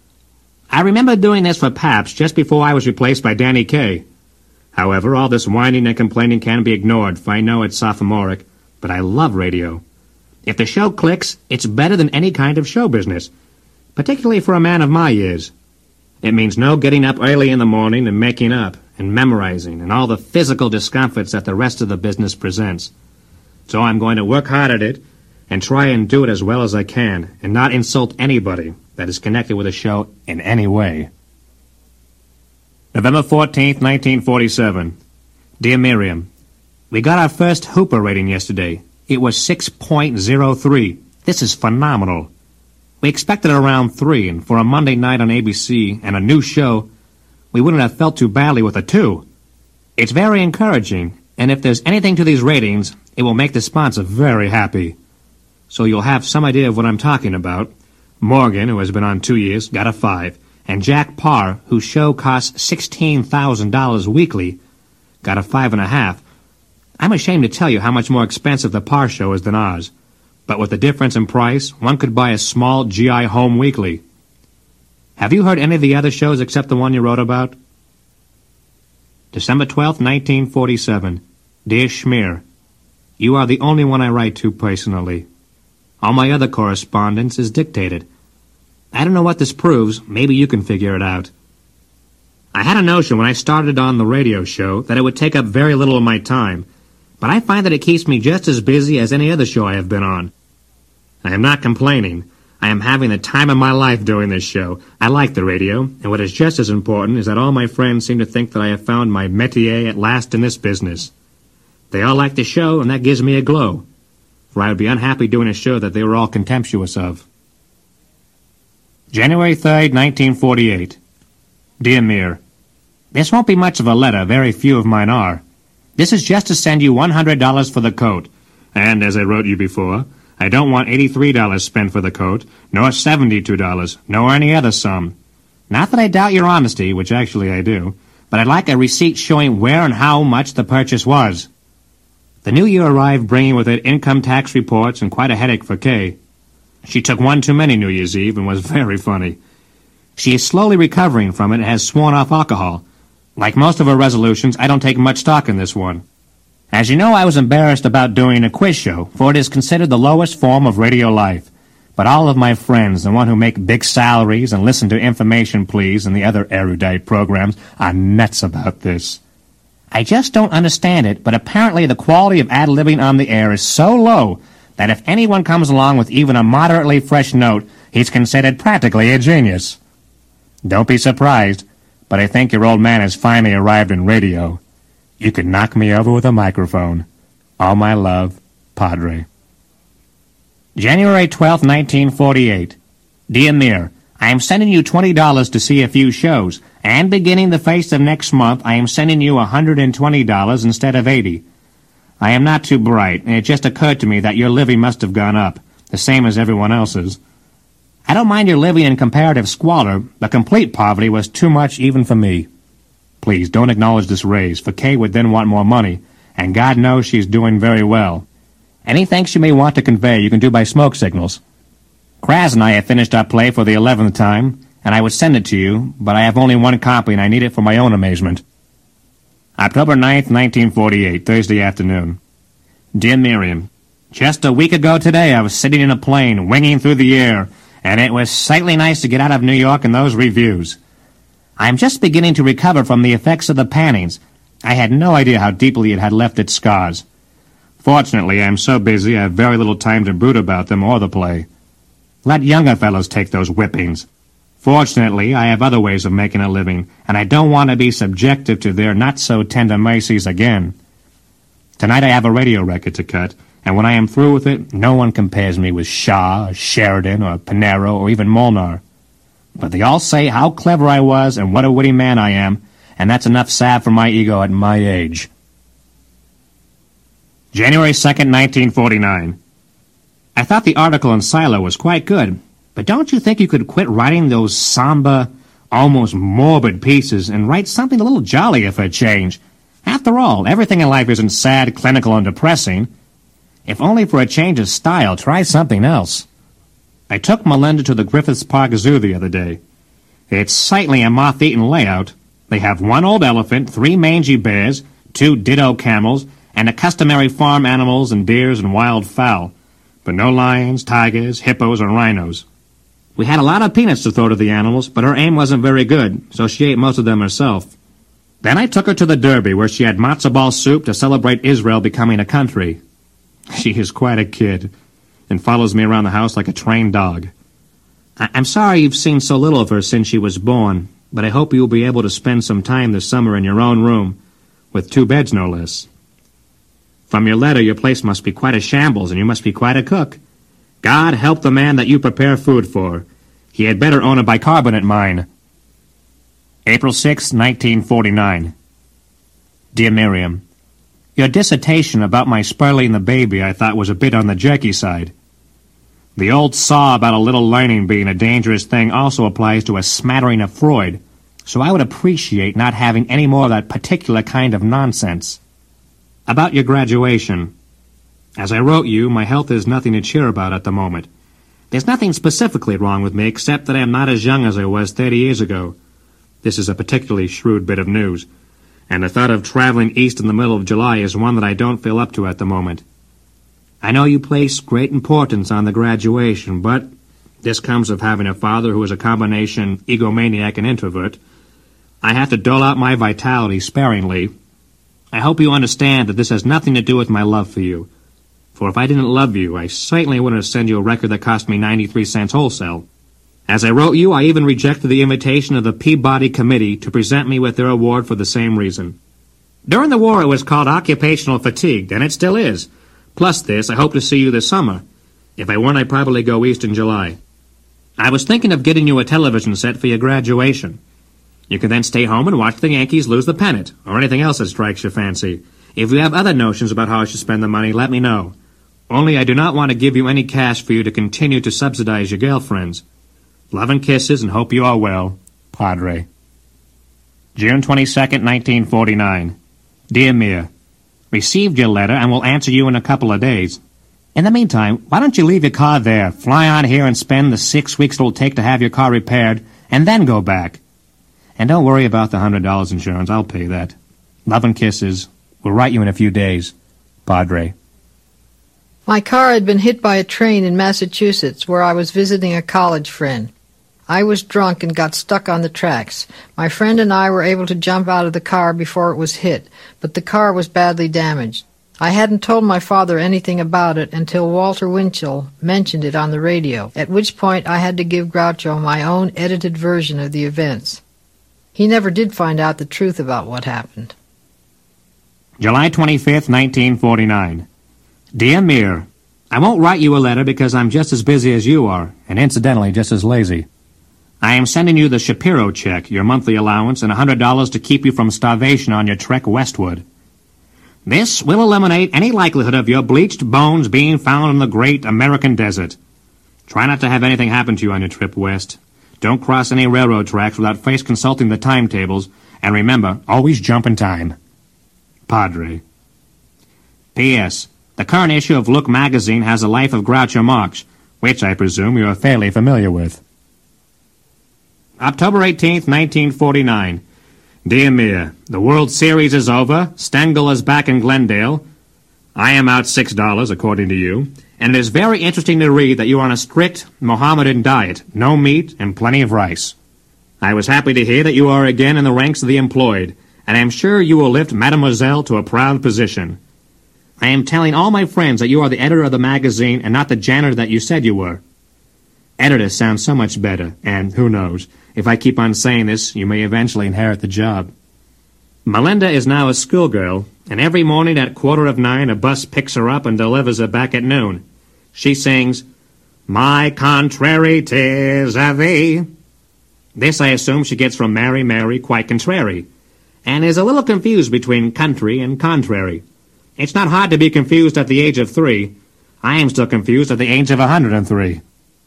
I remember doing this for Pabst just before I was replaced by Danny Kaye. However, all this whining and complaining can be ignored, for I know it's sophomoric, but I love radio. If the show clicks, it's better than any kind of show business, particularly for a man of my years. It means no getting up early in the morning and making up and memorizing and all the physical discomforts that the rest of the business presents. So I'm going to work hard at it and try and do it as well as I can and not insult anybody that is connected with the show in any way. November 14th, 1947. Dear Miriam, we got our first Hooper rating yesterday. It was 6.03. This is phenomenal. We expected around 3, and for a Monday night on ABC and a new show, we wouldn't have felt too badly with a 2. It's very encouraging, and if there's anything to these ratings, it will make the sponsor very happy. So you'll have some idea of what I'm talking about. Morgan, who has been on 2 years, got a 5, and Jack Parr, whose show costs $16,000 weekly, got a 5.5. I'm ashamed to tell you how much more expensive the Parr show is than ours. But with the difference in price, one could buy a small GI Home weekly. Have you heard any of the other shows except the one you wrote about? December 12th, 1947. Dear Schmier, you are the only one I write to personally. All my other correspondence is dictated. I don't know what this proves. Maybe you can figure it out. I had a notion when I started on the radio show that it would take up very little of my time, but I find that it keeps me just as busy as any other show I have been on. I am not complaining. I am having the time of my life doing this show. I like the radio, and what is just as important is that all my friends seem to think that I have found my métier at last in this business. They all like the show, and that gives me a glow, for I would be unhappy doing a show that they were all contemptuous of. January 3rd, 1948. Dear Mir, this won't be much of a letter, very few of mine are. This is just to send you $100 for the coat, and, as I wrote you before, I don't want $83 spent for the coat, nor $72, nor any other sum. Not that I doubt your honesty, which actually I do, but I'd like a receipt showing where and how much the purchase was. The new year arrived bringing with it income tax reports and quite a headache for Kay. She took one too many New Year's Eve and was very funny. She is slowly recovering from it and has sworn off alcohol. Like most of her resolutions, I don't take much stock in this one. As you know, I was embarrassed about doing a quiz show, for it is considered the lowest form of radio life. But all of my friends, the one who make big salaries and listen to Information Please and the other erudite programs, are nuts about this. I just don't understand it, but apparently the quality of ad-libbing on the air is so low that if anyone comes along with even a moderately fresh note, he's considered practically a genius. Don't be surprised, but I think your old man has finally arrived in radio. You could knock me over with a microphone. All my love, Padre. January 12th, 1948. Dear Mir, I am sending you $20 to see a few shows, and beginning the first of next month, I am sending you $120 instead of $80. I am not too bright, and it just occurred to me that your living must have gone up, the same as everyone else's. I don't mind your living in comparative squalor, but complete poverty was too much even for me. Please, don't acknowledge this raise, for Kay would then want more money, and God knows she's doing very well. Any thanks you may want to convey you can do by smoke signals. Kraz and I have finished our play for the 11th time, and I would send it to you, but I have only one copy and I need it for my own amazement. October 9th, 1948, Thursday afternoon. Dear Miriam, just a week ago today I was sitting in a plane, winging through the air, and it was sightly nice to get out of New York in those reviews. I am just beginning to recover from the effects of the pannings. I had no idea how deeply it had left its scars. Fortunately, I am so busy I have very little time to brood about them or the play. Let younger fellows take those whippings. Fortunately, I have other ways of making a living, and I don't want to be subjective to their not-so-tender mercies again. Tonight I have a radio record to cut, and when I am through with it, no one compares me with Shaw, or Sheridan, or Pinero, or even Molnar. But they all say how clever I was and what a witty man I am, and that's enough salve for my ego at my age. January 2nd, 1949. I thought the article in Silo was quite good, but don't you think you could quit writing those somber, almost morbid pieces and write something a little jollier for a change? After all, everything in life isn't sad, clinical, and depressing. If only for a change of style, try something else. I took Melinda to the Griffiths Park Zoo the other day. It's sightly a moth-eaten layout. They have one old elephant, 3 mangy bears, 2 ditto camels, and the customary farm animals and deers and wild fowl, but no lions, tigers, hippos, or rhinos. We had a lot of peanuts to throw to the animals, but her aim wasn't very good, so she ate most of them herself. Then I took her to the Derby, where she had matzo ball soup to celebrate Israel becoming a country. She is quite a kid, and follows me around the house like a trained dog. I'm sorry you've seen so little of her since she was born, but I hope you'll be able to spend some time this summer in your own room, with 2 beds no less. From your letter, your place must be quite a shambles, and you must be quite a cook. God help the man that you prepare food for. He had better own a bicarbonate mine. April 6, 1949. Dear Miriam, your dissertation about my spurling the baby I thought was a bit on the jerky side. The old saw about a little learning being a dangerous thing also applies to a smattering of Freud, so I would appreciate not having any more of that particular kind of nonsense. About your graduation. As I wrote you, my health is nothing to cheer about at the moment. There's nothing specifically wrong with me except that I am not as young as I was 30 years ago. This is a particularly shrewd bit of news, and the thought of traveling east in the middle of July is one that I don't feel up to at the moment. I know you place great importance on the graduation, but this comes of having a father who is a combination egomaniac and introvert. I have to dole out my vitality sparingly. I hope you understand that this has nothing to do with my love for you. for if I didn't love you, I certainly wouldn't have sent you a record that cost me 93 cents wholesale. As I wrote you, I even rejected the invitation of the Peabody Committee to present me with their award for the same reason. During the war, it was called occupational fatigue, and it still is. Plus this, I hope to see you this summer. If I weren't, I'd probably go east in July. I was thinking of getting you a television set for your graduation. You can then stay home and watch the Yankees lose the pennant, or anything else that strikes your fancy. If you have other notions about how I should spend the money, let me know. Only I do not want to give you any cash for you to continue to subsidize your girlfriends. Love and kisses, and hope you are well, Padre. June 22nd, 1949. Dear Mir, received your letter and will answer you in a couple of days. In the meantime, why don't you leave your car there, fly on here and spend the 6 weeks it'll take to have your car repaired, and then go back. And don't worry about the $100 insurance, I'll pay that. Love and kisses. We'll write you in a few days, Padre. My car had been hit by a train in Massachusetts where I was visiting a college friend. I was drunk and got stuck on the tracks. My friend and I were able to jump out of the car before it was hit, but the car was badly damaged. I hadn't told my father anything about it until Walter Winchell mentioned it on the radio, at which point I had to give Groucho my own edited version of the events. He never did find out the truth about what happened. July 25th, 1949. Dear Mir, I won't write you a letter because I'm just as busy as you are, and incidentally just as lazy. I am sending you the Shapiro check, your monthly allowance, and $100 to keep you from starvation on your trek westward. This will eliminate any likelihood of your bleached bones being found in the great American desert. Try not to have anything happen to you on your trip west. Don't cross any railroad tracks without first consulting the timetables, and remember, always jump in time. Padre. P.S. The current issue of Look magazine has a life of Groucho Marx, which I presume you are fairly familiar with. October 18th, 1949. Dear Mir, the World Series is over. Stengel is back in Glendale. I am out $6, according to you. And it is very interesting to read that you are on a strict Mohammedan diet, no meat and plenty of rice. I was happy to hear that you are again in the ranks of the employed, and I am sure you will lift Mademoiselle to a proud position. I am telling all my friends that you are the editor of the magazine and not the janitor that you said you were. Editor sounds so much better, and who knows, if I keep on saying this, you may eventually inherit the job. Melinda is now a schoolgirl, and every morning at 9:15 a bus picks her up and delivers her back at noon. She sings, "My contrary 'tis a thee." This I assume she gets from Mary, Mary, quite contrary, and is a little confused between country and contrary. It's not hard to be confused at the age of 3. I am still confused at the age of 103.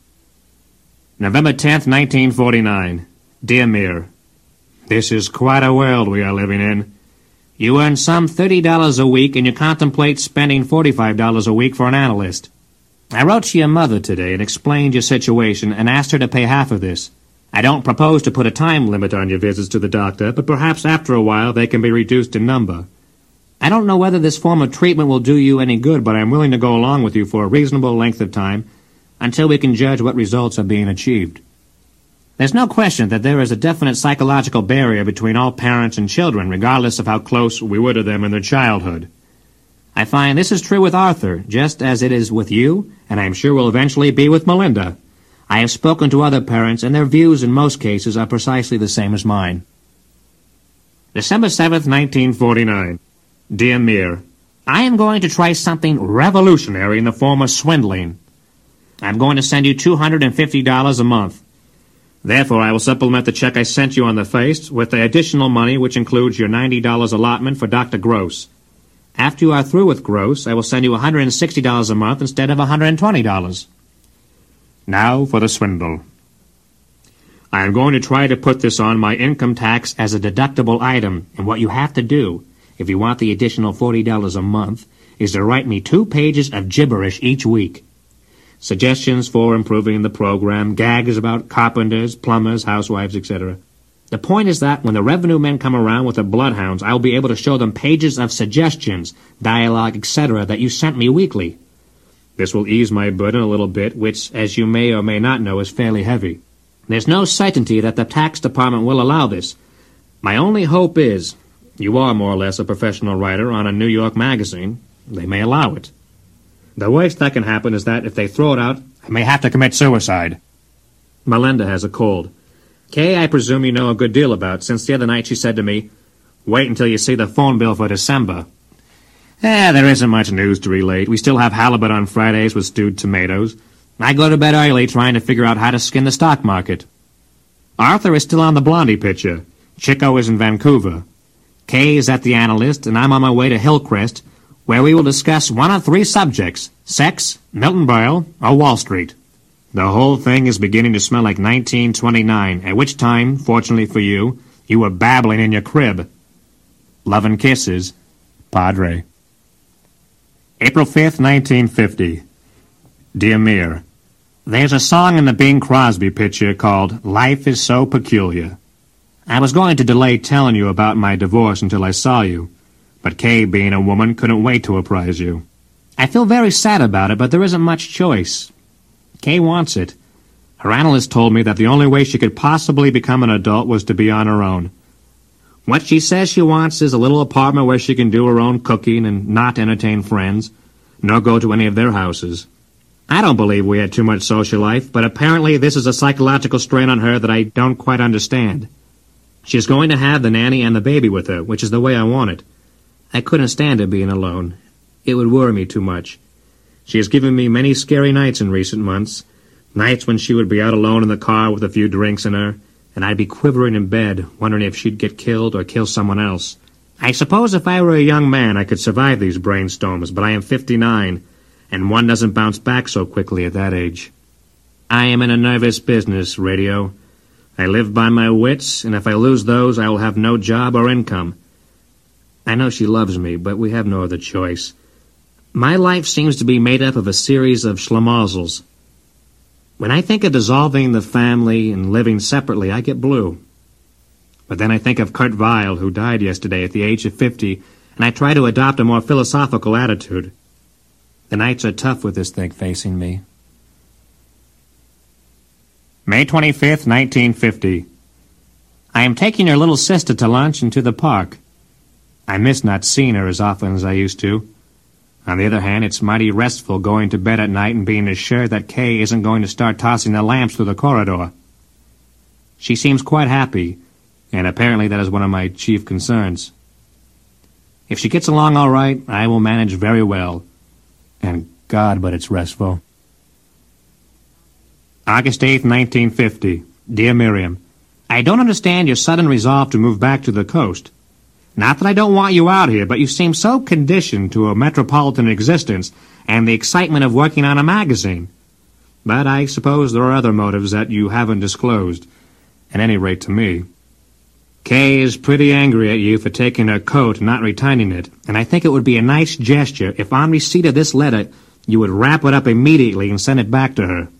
November 10th, 1949. Dear Mir, this is quite a world we are living in. You earn some $30 a week, and you contemplate spending $45 a week for an analyst. I wrote to your mother today and explained your situation and asked her to pay half of this. I don't propose to put a time limit on your visits to the doctor, but perhaps after a while they can be reduced in number. I don't know whether this form of treatment will do you any good, but I'm willing to go along with you for a reasonable length of time until we can judge what results are being achieved. There's no question that there is a definite psychological barrier between all parents and children, regardless of how close we were to them in their childhood. I find this is true with Arthur, just as it is with you, and I am sure will eventually be with Melinda. I have spoken to other parents, and their views in most cases are precisely the same as mine. December 7th, 1949. Dear Mir, I am going to try something revolutionary in the form of swindling. I'm going to send you $250 a month. Therefore, I will supplement the check I sent you on the face with the additional money, which includes your $90 allotment for Dr. Gross. After you are through with Gross, I will send you $160 a month instead of $120. Now for the swindle. I am going to try to put this on my income tax as a deductible item, and what you have to do, if you want the additional $40 a month, is to write me 2 pages of gibberish each week. Suggestions for improving the program, gags about carpenters, plumbers, housewives, etc. The point is that when the revenue men come around with the bloodhounds, I'll be able to show them pages of suggestions, dialogue, etc. that you sent me weekly. This will ease my burden a little bit, which, as you may or may not know, is fairly heavy. There's no certainty that the tax department will allow this. My only hope is, you are more or less a professional writer on a New York magazine, they may allow it. The worst that can happen is that if they throw it out, I may have to commit suicide. Melinda has a cold. Kay, I presume you know a good deal about, since the other night she said to me, "Wait until you see the phone bill for December." There isn't much news to relate. We still have halibut on Fridays with stewed tomatoes. I go to bed early trying to figure out how to skin the stock market. Arthur is still on the Blondie picture. Chico is in Vancouver. Kay is at the Analyst, and I'm on my way to Hillcrest, where we will discuss one of three subjects: sex, Milton Berle, or Wall Street. The whole thing is beginning to smell like 1929, at which time, fortunately for you, you were babbling in your crib. Love and kisses, Padre. April 5th, 1950. Dear Mir, there's a song in the Bing Crosby picture called "Life is So Peculiar." I was going to delay telling you about my divorce until I saw you, but Kay, being a woman, couldn't wait to apprise you. I feel very sad about it, but there isn't much choice. Kay wants it. Her analyst told me that the only way she could possibly become an adult was to be on her own. What she says she wants is a little apartment where she can do her own cooking and not entertain friends, nor go to any of their houses. I don't believe we had too much social life, but apparently this is a psychological strain on her that I don't quite understand. She's going to have the nanny and the baby with her, which is the way I want it. I couldn't stand her being alone. It would worry me too much. She has given me many scary nights in recent months, nights when she would be out alone in the car with a few drinks in her, and I'd be quivering in bed, wondering if she'd get killed or kill someone else. I suppose if I were a young man I could survive these brainstorms, but I am 59, and one doesn't bounce back so quickly at that age. I am in a nervous business, Radio. I live by my wits, and if I lose those, I will have no job or income. I know she loves me, but we have no other choice. My life seems to be made up of a series of schlemazzles. When I think of dissolving the family and living separately, I get blue. But then I think of Kurt Weill, who died yesterday at the age of 50, and I try to adopt a more philosophical attitude. The nights are tough with this thing facing me. May 25th, 1950. I am taking your little sister to lunch and to the park. I miss not seeing her as often as I used to. On the other hand, it's mighty restful going to bed at night and being assured that Kay isn't going to start tossing the lamps through the corridor. She seems quite happy, and apparently that is one of my chief concerns. If she gets along all right, I will manage very well. And God, but it's restful. August 8th, 1950. Dear Miriam, I don't understand your sudden resolve to move back to the coast. Not that I don't want you out here, but you seem so conditioned to a metropolitan existence and the excitement of working on a magazine. But I suppose there are other motives that you haven't disclosed, at any rate to me. Kay is pretty angry at you for taking her coat and not returning it, and I think it would be a nice gesture if on receipt of this letter you would wrap it up immediately and send it back to her.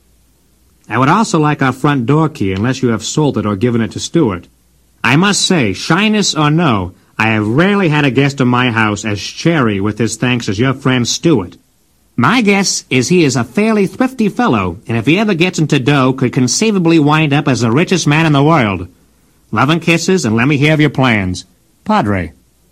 I would also like our front door key unless you have sold it or given it to Stuart. I must say, shyness or no, I have rarely had a guest in my house as chary with his thanks as your friend Stuart. My guess is he is a fairly thrifty fellow, and if he ever gets into dough, could conceivably wind up as the richest man in the world. Love and kisses, and let me hear of your plans. Padre.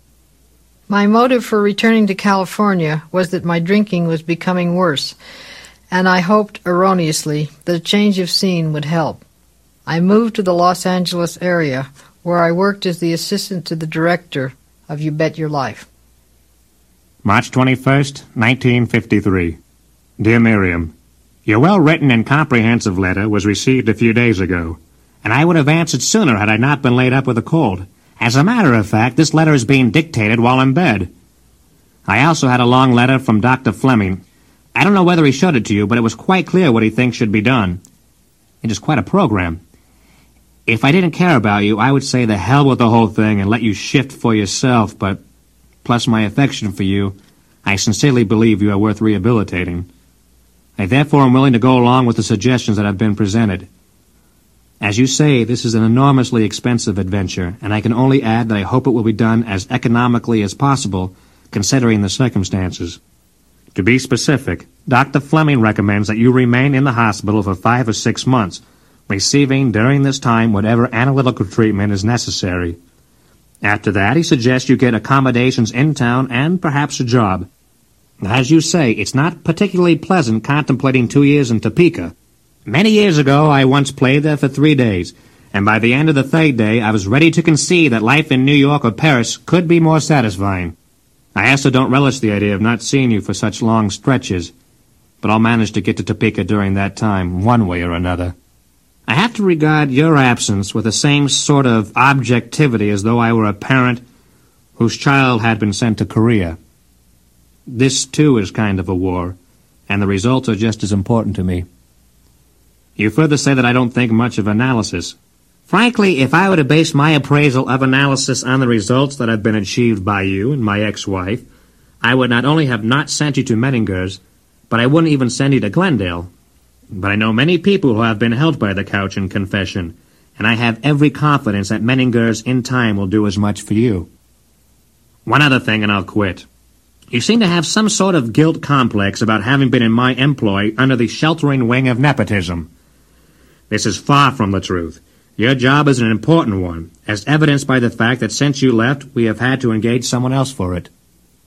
My motive for returning to California was that my drinking was becoming worse, and I hoped, erroneously, that a change of scene would help. I moved to the Los Angeles area, where I worked as the assistant to the director of You Bet Your Life. March 21st, 1953. Dear Miriam, your well-written and comprehensive letter was received a few days ago, and I would have answered sooner had I not been laid up with a cold. As a matter of fact, this letter is being dictated while in bed. I also had a long letter from Dr. Fleming. I don't know whether he showed it to you, but it was quite clear what he thinks should be done. It is quite a program. If I didn't care about you, I would say the hell with the whole thing and let you shift for yourself, but plus my affection for you, I sincerely believe you are worth rehabilitating. I therefore am willing to go along with the suggestions that have been presented. As you say, this is an enormously expensive adventure, and I can only add that I hope it will be done as economically as possible, considering the circumstances. To be specific, Dr. Fleming recommends that you remain in the hospital for 5 or 6 months, receiving during this time whatever analytical treatment is necessary. After that, he suggests you get accommodations in town and perhaps a job. As you say, it's not particularly pleasant contemplating 2 years in Topeka. Many years ago, I once played there for 3 days, and by the end of the third day, I was ready to concede that life in New York or Paris could be more satisfying. I also don't relish the idea of not seeing you for such long stretches, but I'll manage to get to Topeka during that time, one way or another. I have to regard your absence with the same sort of objectivity as though I were a parent whose child had been sent to Korea. This, too, is kind of a war, and the results are just as important to me. You further say that I don't think much of analysis. Frankly, if I were to base my appraisal of analysis on the results that have been achieved by you and my ex-wife, I would not only have not sent you to Menninger's, but I wouldn't even send you to Glendale. But I know many people who have been helped by the couch and confession, and I have every confidence that Menninger's in time will do as much for you. One other thing and I'll quit. You seem to have some sort of guilt complex about having been in my employ under the sheltering wing of nepotism. This is far from the truth. Your job is an important one, as evidenced by the fact that since you left, we have had to engage someone else for it.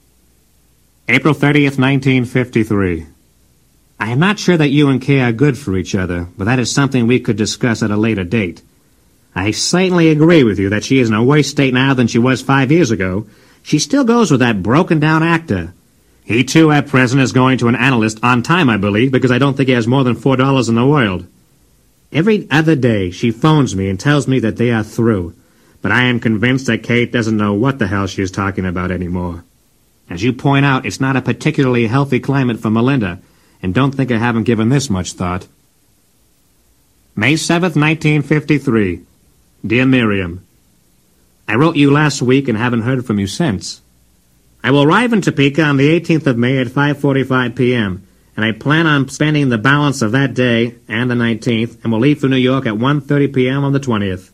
April 30th, 1953. I am not sure that you and Kay are good for each other, but that is something we could discuss at a later date. I certainly agree with you that she is in a worse state now than she was 5 years ago. She still goes with that broken-down actor. He, too, at present is going to an analyst on time, I believe, because I don't think he has more than $4 in the world. Every other day she phones me and tells me that they are through, but I am convinced that Kate doesn't know what the hell she is talking about anymore. As you point out, it's not a particularly healthy climate for Melinda, and don't think I haven't given this much thought. May 7th, 1953. Dear Miriam, I wrote you last week and haven't heard from you since. I will arrive in Topeka on the 18th of May at 5:45 p.m., and I plan on spending the balance of that day and the 19th, and will leave for New York at 1:30 p.m. on the 20th.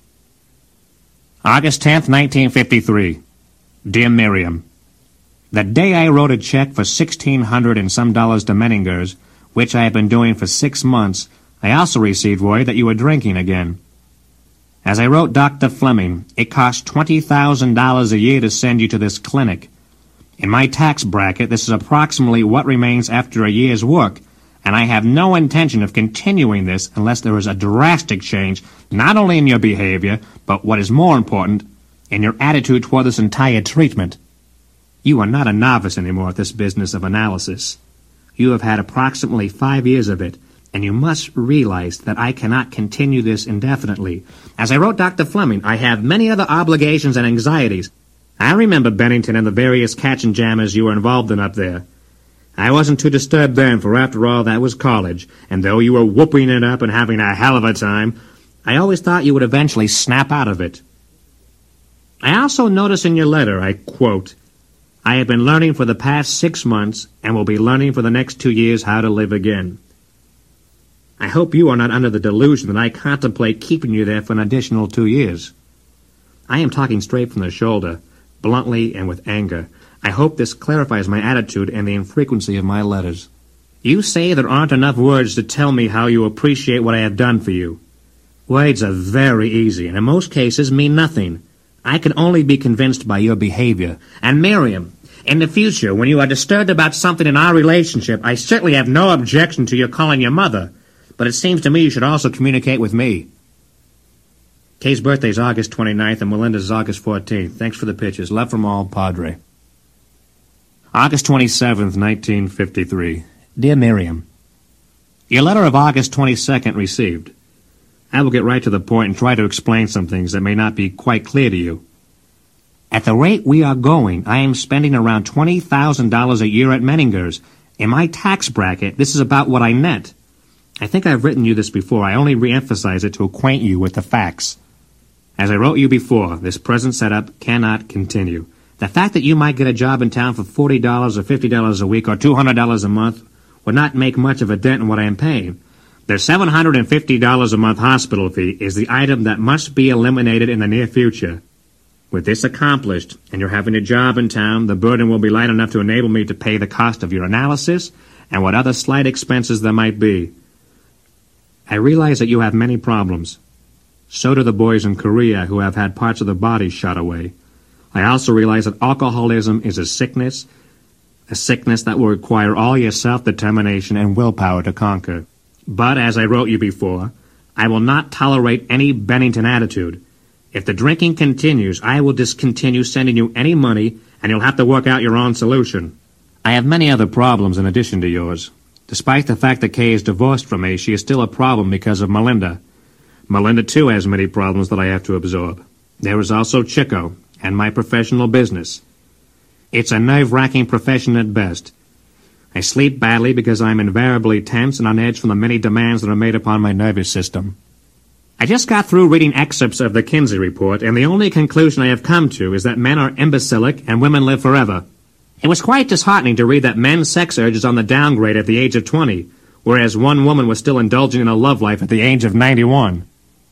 August 10th, 1953. Dear Miriam, that day I wrote a check for $1,600 and some dollars to Menninger's, which I have been doing for 6 months, I also received word that you were drinking again. As I wrote Dr. Fleming, it costs $20,000 a year to send you to this clinic. In my tax bracket, this is approximately what remains after a year's work, and I have no intention of continuing this unless there is a drastic change, not only in your behavior, but what is more important, in your attitude toward this entire treatment. You are not a novice anymore at this business of analysis. You have had approximately 5 years of it, and you must realize that I cannot continue this indefinitely. As I wrote Dr. Fleming, I have many other obligations and anxieties. I remember Bennington and the various catch and jammers you were involved in up there. I wasn't too disturbed then, for after all, that was college, and though you were whooping it up and having a hell of a time, I always thought you would eventually snap out of it. I also notice in your letter, I quote, I have been learning for the past 6 months, and will be learning for the next 2 years how to live again. I hope you are not under the delusion that I contemplate keeping you there for an additional 2 years. I am talking straight from the shoulder, bluntly and with anger. I hope this clarifies my attitude and the infrequency of my letters. You say there aren't enough words to tell me how you appreciate what I have done for you. Words are very easy, and in most cases mean nothing. I can only be convinced by your behavior. And Miriam, in the future, when you are disturbed about something in our relationship, I certainly have no objection to your calling your mother, but it seems to me you should also communicate with me. Kay's birthday is August 29th, and Melinda's is August 14th. Thanks for the pictures. Love from all, Padre. August 27th, 1953. Dear Miriam, your letter of August 22nd received. I will get right to the point and try to explain some things that may not be quite clear to you. At the rate we are going, I am spending around $20,000 a year at Menninger's. In my tax bracket, this is about what I net. I think I've written you this before. I only re-emphasize it to acquaint you with the facts. As I wrote you before, this present setup cannot continue. The fact that you might get a job in town for $40 or $50 a week or $200 a month would not make much of a dent in what I am paying. Their $750 a month hospital fee is the item that must be eliminated in the near future. With this accomplished, and you're having a job in town, the burden will be light enough to enable me to pay the cost of your analysis and what other slight expenses there might be. I realize that you have many problems. So do the boys in Korea who have had parts of their bodies shot away. I also realize that alcoholism is a sickness a sickness that will require all your self-determination and willpower to conquer. But, as I wrote you before, I will not tolerate any Bennington attitude. If the drinking continues, I will discontinue sending you any money, and you'll have to work out your own solution. I have many other problems in addition to yours. Despite the fact that Kay is divorced from me, she is still a problem because of Melinda. Melinda, too, has many problems that I have to absorb. There is also Chico, and my professional business. It's a nerve-wracking profession at best. I sleep badly because I'm invariably tense and on edge from the many demands that are made upon my nervous system. I just got through reading excerpts of the Kinsey Report, and the only conclusion I have come to is that men are imbecilic and women live forever. It was quite disheartening to read that men's sex urge is on the downgrade at the age of 20, whereas one woman was still indulging in a love life at the age of 91.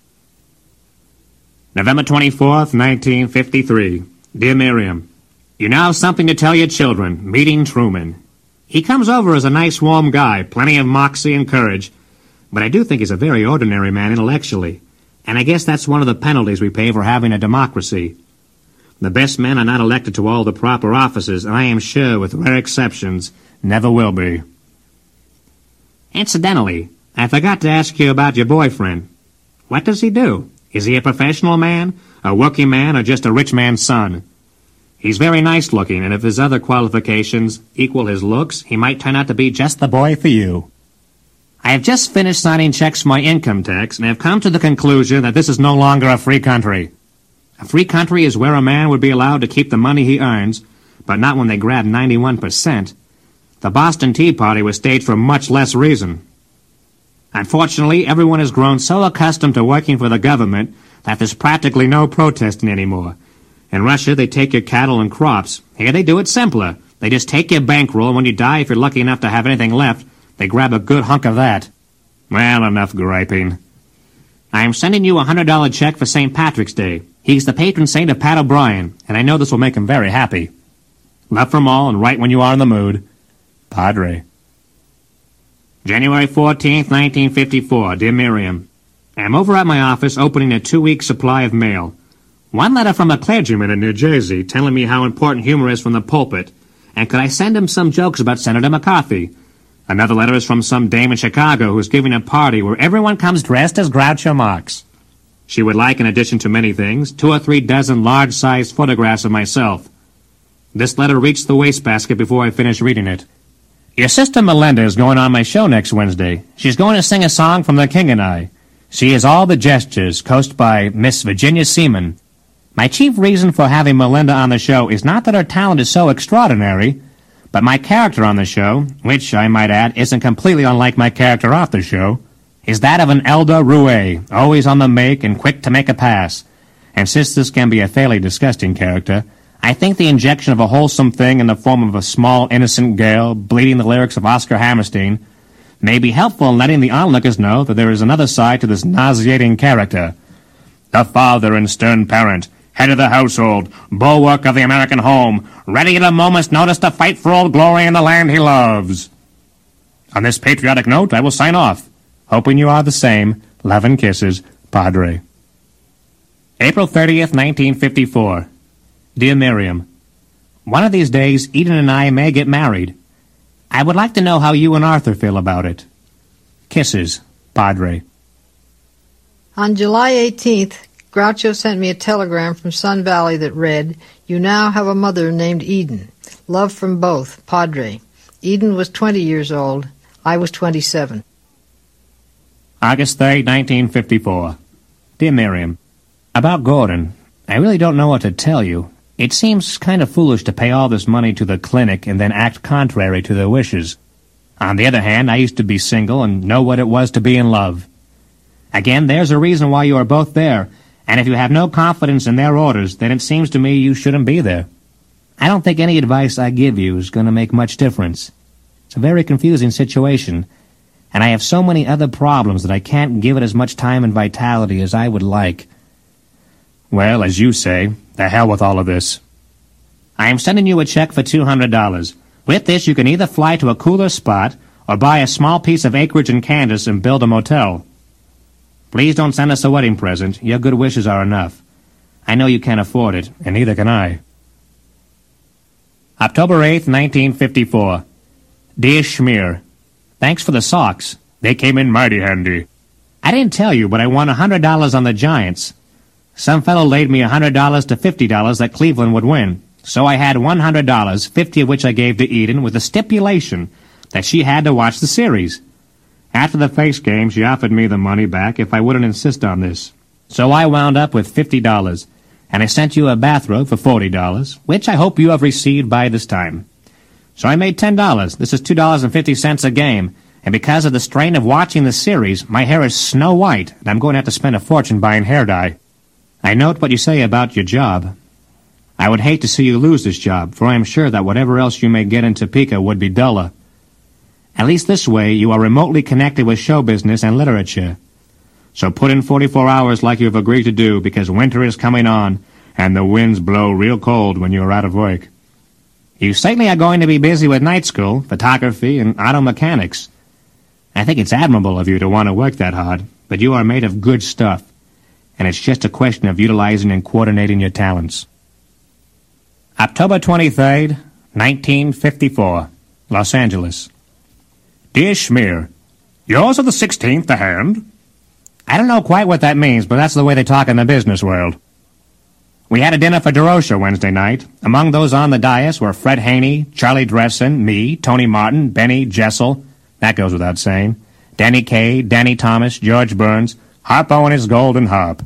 November 24th, 1953. Dear Miriam, you now have something to tell your children, meeting Truman. He comes over as a nice, warm guy, plenty of moxie and courage, but I do think he's a very ordinary man intellectually, and I guess that's one of the penalties we pay for having a democracy. The best men are not elected to all the proper offices, and I am sure, with rare exceptions, never will be. Incidentally, I forgot to ask you about your boyfriend. What does he do? Is he a professional man, a working man, or just a rich man's son? He's very nice-looking, and if his other qualifications equal his looks, he might turn out to be just the boy for you. I have just finished signing checks for my income tax, and have come to the conclusion that this is no longer a free country. A free country is where a man would be allowed to keep the money he earns, but not when they grab 91%. The Boston Tea Party was staged for much less reason. Unfortunately, everyone has grown so accustomed to working for the government that there's practically no protesting anymore. In Russia, they take your cattle and crops. Here they do it simpler. They just take your bankroll, and when you die, if you're lucky enough to have anything left, they grab a good hunk of that. Well, enough griping. I am sending you a $100 check for St. Patrick's Day. He's the patron saint of Pat O'Brien, and I know this will make him very happy. Love from all, and write when you are in the mood. Padre. January 14th, 1954. Dear Miriam, I am over at my office opening a 2-week supply of mail. One letter from a clergyman in New Jersey telling me how important humor is from the pulpit, and could I send him some jokes about Senator McCarthy? Another letter is from some dame in Chicago who's giving a party where everyone comes dressed as Groucho Marx. She would like, in addition to many things, 2 or 3 dozen large-sized photographs of myself. This letter reached the wastebasket before I finished reading it. Your sister Melinda is going on my show next Wednesday. She's going to sing a song from The King and I. She is All the Gestures, coached by Miss Virginia Seaman. My chief reason for having Melinda on the show is not that her talent is so extraordinary, but my character on the show, which, I might add, isn't completely unlike my character off the show, is that of an elder roue, always on the make and quick to make a pass. And since this can be a fairly disgusting character, I think the injection of a wholesome thing in the form of a small, innocent girl bleating the lyrics of Oscar Hammerstein may be helpful in letting the onlookers know that there is another side to this nauseating character. The father and stern parent, head of the household, bulwark of the American home, ready at a moment's notice to fight for old glory in the land he loves. On this patriotic note, I will sign off, hoping you are the same. Love and kisses, Padre. April 30th, 1954. Dear Miriam, one of these days, Eden and I may get married. I would like to know how you and Arthur feel about it. Kisses, Padre. On July 18th, Groucho sent me a telegram from Sun Valley that read, "You now have a mother named Eden. Love from both, Padre." Eden was 20 years old. I was 27. August 3rd, 1954. Dear Miriam, about Gordon, I really don't know what to tell you. It seems kind of foolish to pay all this money to the clinic and then act contrary to their wishes. On the other hand, I used to be single and know what it was to be in love. Again, there's a reason why you are both there, and if you have no confidence in their orders, then it seems to me you shouldn't be there. I don't think any advice I give you is going to make much difference. It's a very confusing situation, and I have so many other problems that I can't give it as much time and vitality as I would like. Well, as you say, the hell with all of this. I am sending you a check for $200. With this, you can either fly to a cooler spot or buy a small piece of acreage in Kansas and build a motel. Please don't send us a wedding present. Your good wishes are enough. I know you can't afford it, and neither can I. October 8th, 1954. Dear Schmier, thanks for the socks. They came in mighty handy. I didn't tell you, but I won $100 on the Giants. Some fellow laid me $100 to $50 that Cleveland would win. So I had $100, $50 of which I gave to Eden with the stipulation that she had to watch the series. After the face game, she offered me the money back if I wouldn't insist on this. So I wound up with $50, and I sent you a bathrobe for $40, which I hope you have received by this time. So I made $10. This is $2.50 a game, and because of the strain of watching the series, my hair is snow white, and I'm going to have to spend a fortune buying hair dye. I note what you say about your job. I would hate to see you lose this job, for I am sure that whatever else you may get in Topeka would be duller. At least this way you are remotely connected with show business and literature. So put in 44 hours like you have agreed to do, because winter is coming on, and the winds blow real cold when you are out of work. You certainly are going to be busy with night school, photography, and auto mechanics. I think it's admirable of you to want to work that hard, but you are made of good stuff, and it's just a question of utilizing and coordinating your talents. October 23rd, 1954, Los Angeles. Dear Schmier, yours are the 16th to hand? I don't know quite what that means, but that's the way they talk in the business world. We had a dinner for DeRocher Wednesday night. Among those on the dais were Fred Haney, Charlie Dressen, me, Tony Martin, Benny Jessel, that goes without saying, Danny Kaye, Danny Thomas, George Burns, Harpo and his golden harp.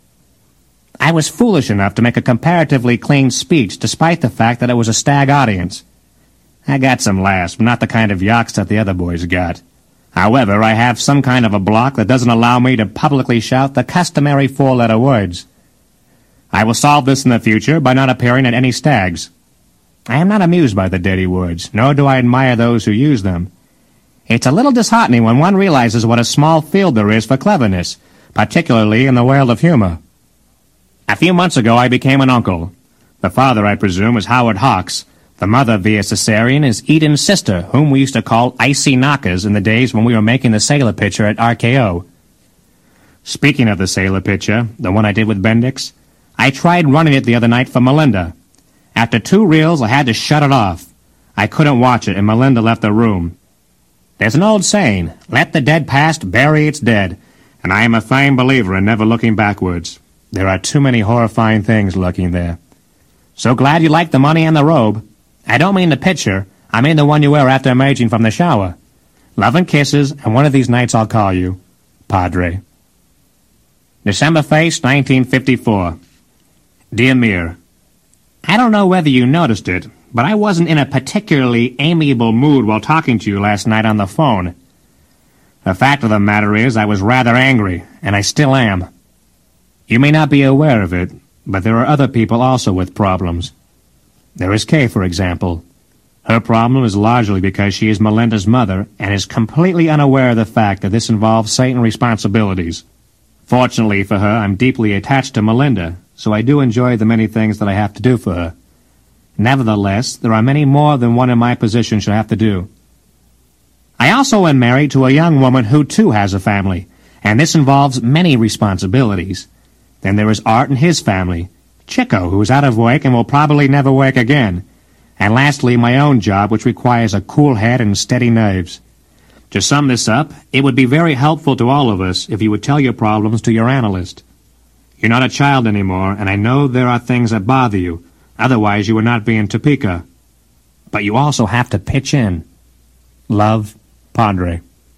I was foolish enough to make a comparatively clean speech, despite the fact that it was a stag audience. I got some laughs, but not the kind of yawks that the other boys got. However, I have some kind of a block that doesn't allow me to publicly shout the customary four-letter words. I will solve this in the future by not appearing at any stags. I am not amused by the dirty words, nor do I admire those who use them. It's a little disheartening when one realizes what a small field there is for cleverness, particularly in the world of humor. A few months ago I became an uncle. The father, I presume, is Howard Hawks. The mother, via cesarean, is Eden's sister, whom we used to call Icy Knockers in the days when we were making the sailor picture at RKO. Speaking of the sailor picture, the one I did with Bendix, I tried running it the other night for Melinda. After 2 reels, I had to shut it off. I couldn't watch it, and Melinda left the room. There's an old saying, let the dead past bury its dead, and I am a firm believer in never looking backwards. There are too many horrifying things lurking there. So glad you like the money and the robe. I don't mean the picture, I mean the one you wear after emerging from the shower. Love and kisses, and one of these nights I'll call you, Padre. December 1st, 1954. Dear Mir, I don't know whether you noticed it, but I wasn't in a particularly amiable mood while talking to you last night on the phone. The fact of the matter is I was rather angry, and I still am. You may not be aware of it, but there are other people also with problems. There is Kay, for example. Her problem is largely because she is Melinda's mother and is completely unaware of the fact that this involves certain responsibilities. Fortunately for her, I'm deeply attached to Melinda, so I do enjoy the many things that I have to do for her. Nevertheless, there are many more than one in my position should have to do. I also am married to a young woman who too has a family, and this involves many responsibilities. Then there is Art and his family, Chico, who is out of work and will probably never work again, and lastly my own job, which requires a cool head and steady nerves. To sum this up, it would be very helpful to all of us if you would tell your problems to your analyst. You're not a child anymore, and I know there are things that bother you. Otherwise, you would not be in Topeka. But you also have to pitch in. Love, Padre.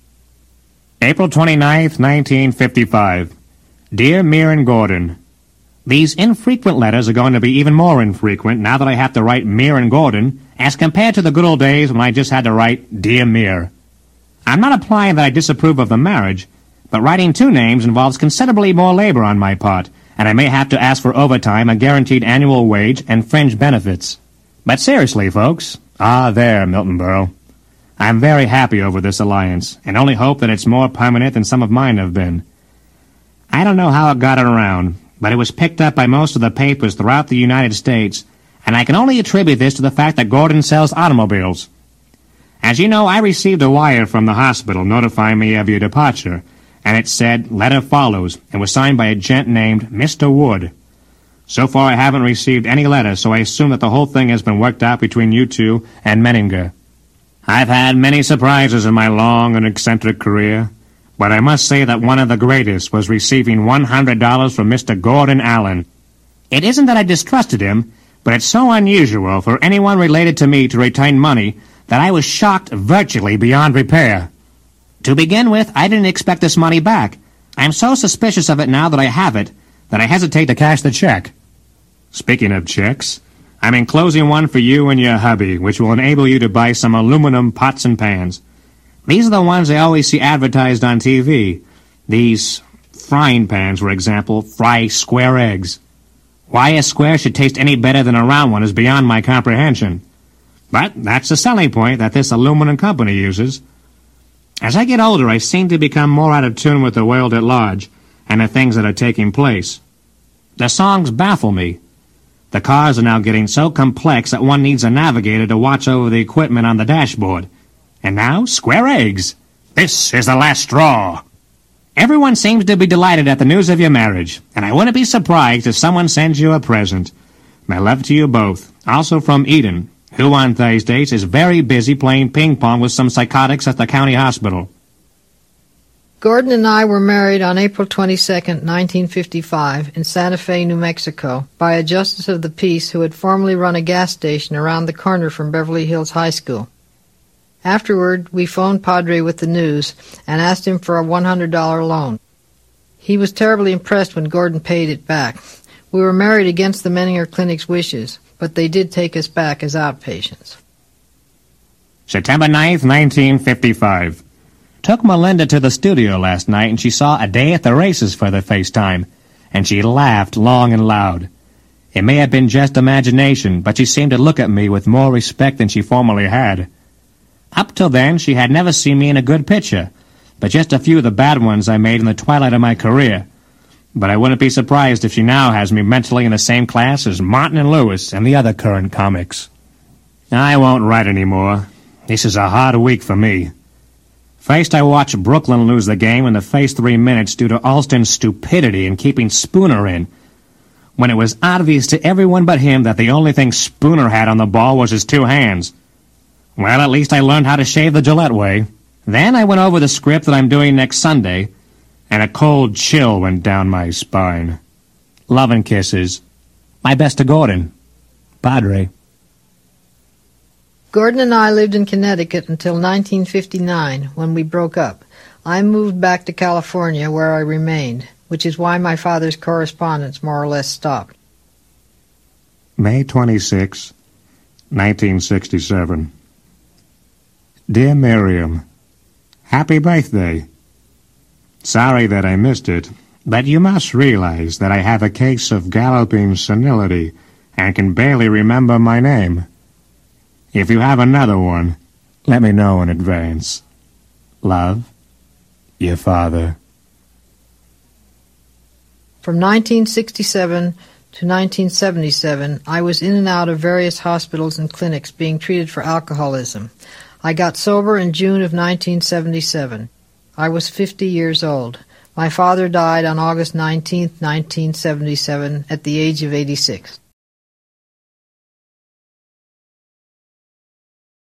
April 29th, 1955. Dear Mir and Gordon, these infrequent letters are going to be even more infrequent now that I have to write Mir and Gordon as compared to the good old days when I just had to write Dear Mir. I'm not implying that I disapprove of the marriage, but writing 2 names involves considerably more labor on my part, and I may have to ask for overtime, a guaranteed annual wage, and fringe benefits. But seriously, folks, there, Miltonboro. I'm very happy over this alliance, and only hope that it's more permanent than some of mine have been. I don't know how it got around, but it was picked up by most of the papers throughout the United States, and I can only attribute this to the fact that Gordon sells automobiles. As you know, I received a wire from the hospital notifying me of your departure, and it said, "Letter follows," and was signed by a gent named Mr. Wood. So far I haven't received any letter, so I assume that the whole thing has been worked out between you two and Menninger. I've had many surprises in my long and eccentric career, but I must say that one of the greatest was receiving $100 from Mr. Gordon Allen. It isn't that I distrusted him, but it's so unusual for anyone related to me to retain money that I was shocked virtually beyond repair. To begin with, I didn't expect this money back. I'm so suspicious of it now that I have it that I hesitate to cash the check. Speaking of checks, I'm enclosing one for you and your hubby, which will enable you to buy some aluminum pots and pans. These are the ones I always see advertised on TV. These frying pans, for example, fry square eggs. Why a square should taste any better than a round one is beyond my comprehension. But that's the selling point that this aluminum company uses. As I get older, I seem to become more out of tune with the world at large and the things that are taking place. The songs baffle me. The cars are now getting so complex that one needs a navigator to watch over the equipment on the dashboard. And now, square eggs. This is the last straw. Everyone seems to be delighted at the news of your marriage, and I wouldn't be surprised if someone sends you a present. My love to you both. Also from Eden, who on Thursdays is very busy playing ping-pong with some psychotics at the county hospital. Gordon and I were married on April 22, 1955, in Santa Fe, New Mexico, by a justice of the peace who had formerly run a gas station around the corner from Beverly Hills High School. Afterward, we phoned Padre with the news and asked him for a $100 loan. He was terribly impressed when Gordon paid it back. We were married against the Menninger Clinic's wishes, but they did take us back as outpatients. September 9th, 1955. Took Melinda to the studio last night, and she saw A Day at the Races for the first time, and she laughed long and loud. It may have been just imagination, but she seemed to look at me with more respect than she formerly had. Up till then, she had never seen me in a good picture, but just a few of the bad ones I made in the twilight of my career. But I wouldn't be surprised if she now has me mentally in the same class as Martin and Lewis and the other current comics. I won't write anymore. This is a hard week for me. First, I watched Brooklyn lose the game in the first 3 minutes due to Alston's stupidity in keeping Spooner in, when it was obvious to everyone but him that the only thing Spooner had on the ball was his two hands. Well, at least I learned how to shave the Gillette way. Then I went over the script that I'm doing next Sunday, and a cold chill went down my spine. Love and kisses. My best to Gordon. Padre. Gordon and I lived in Connecticut until 1959, when we broke up. I moved back to California, where I remained, which is why my father's correspondence more or less stopped. May 26, 1967. Dear Miriam, happy birthday. Sorry that I missed it, but you must realize that I have a case of galloping senility and can barely remember my name. If you have another one, let me know in advance. Love, your father. From 1967 to 1977, I was in and out of various hospitals and clinics being treated for alcoholism. I got sober in June of 1977. I was 50 years old. My father died on August 19, 1977, at the age of 86.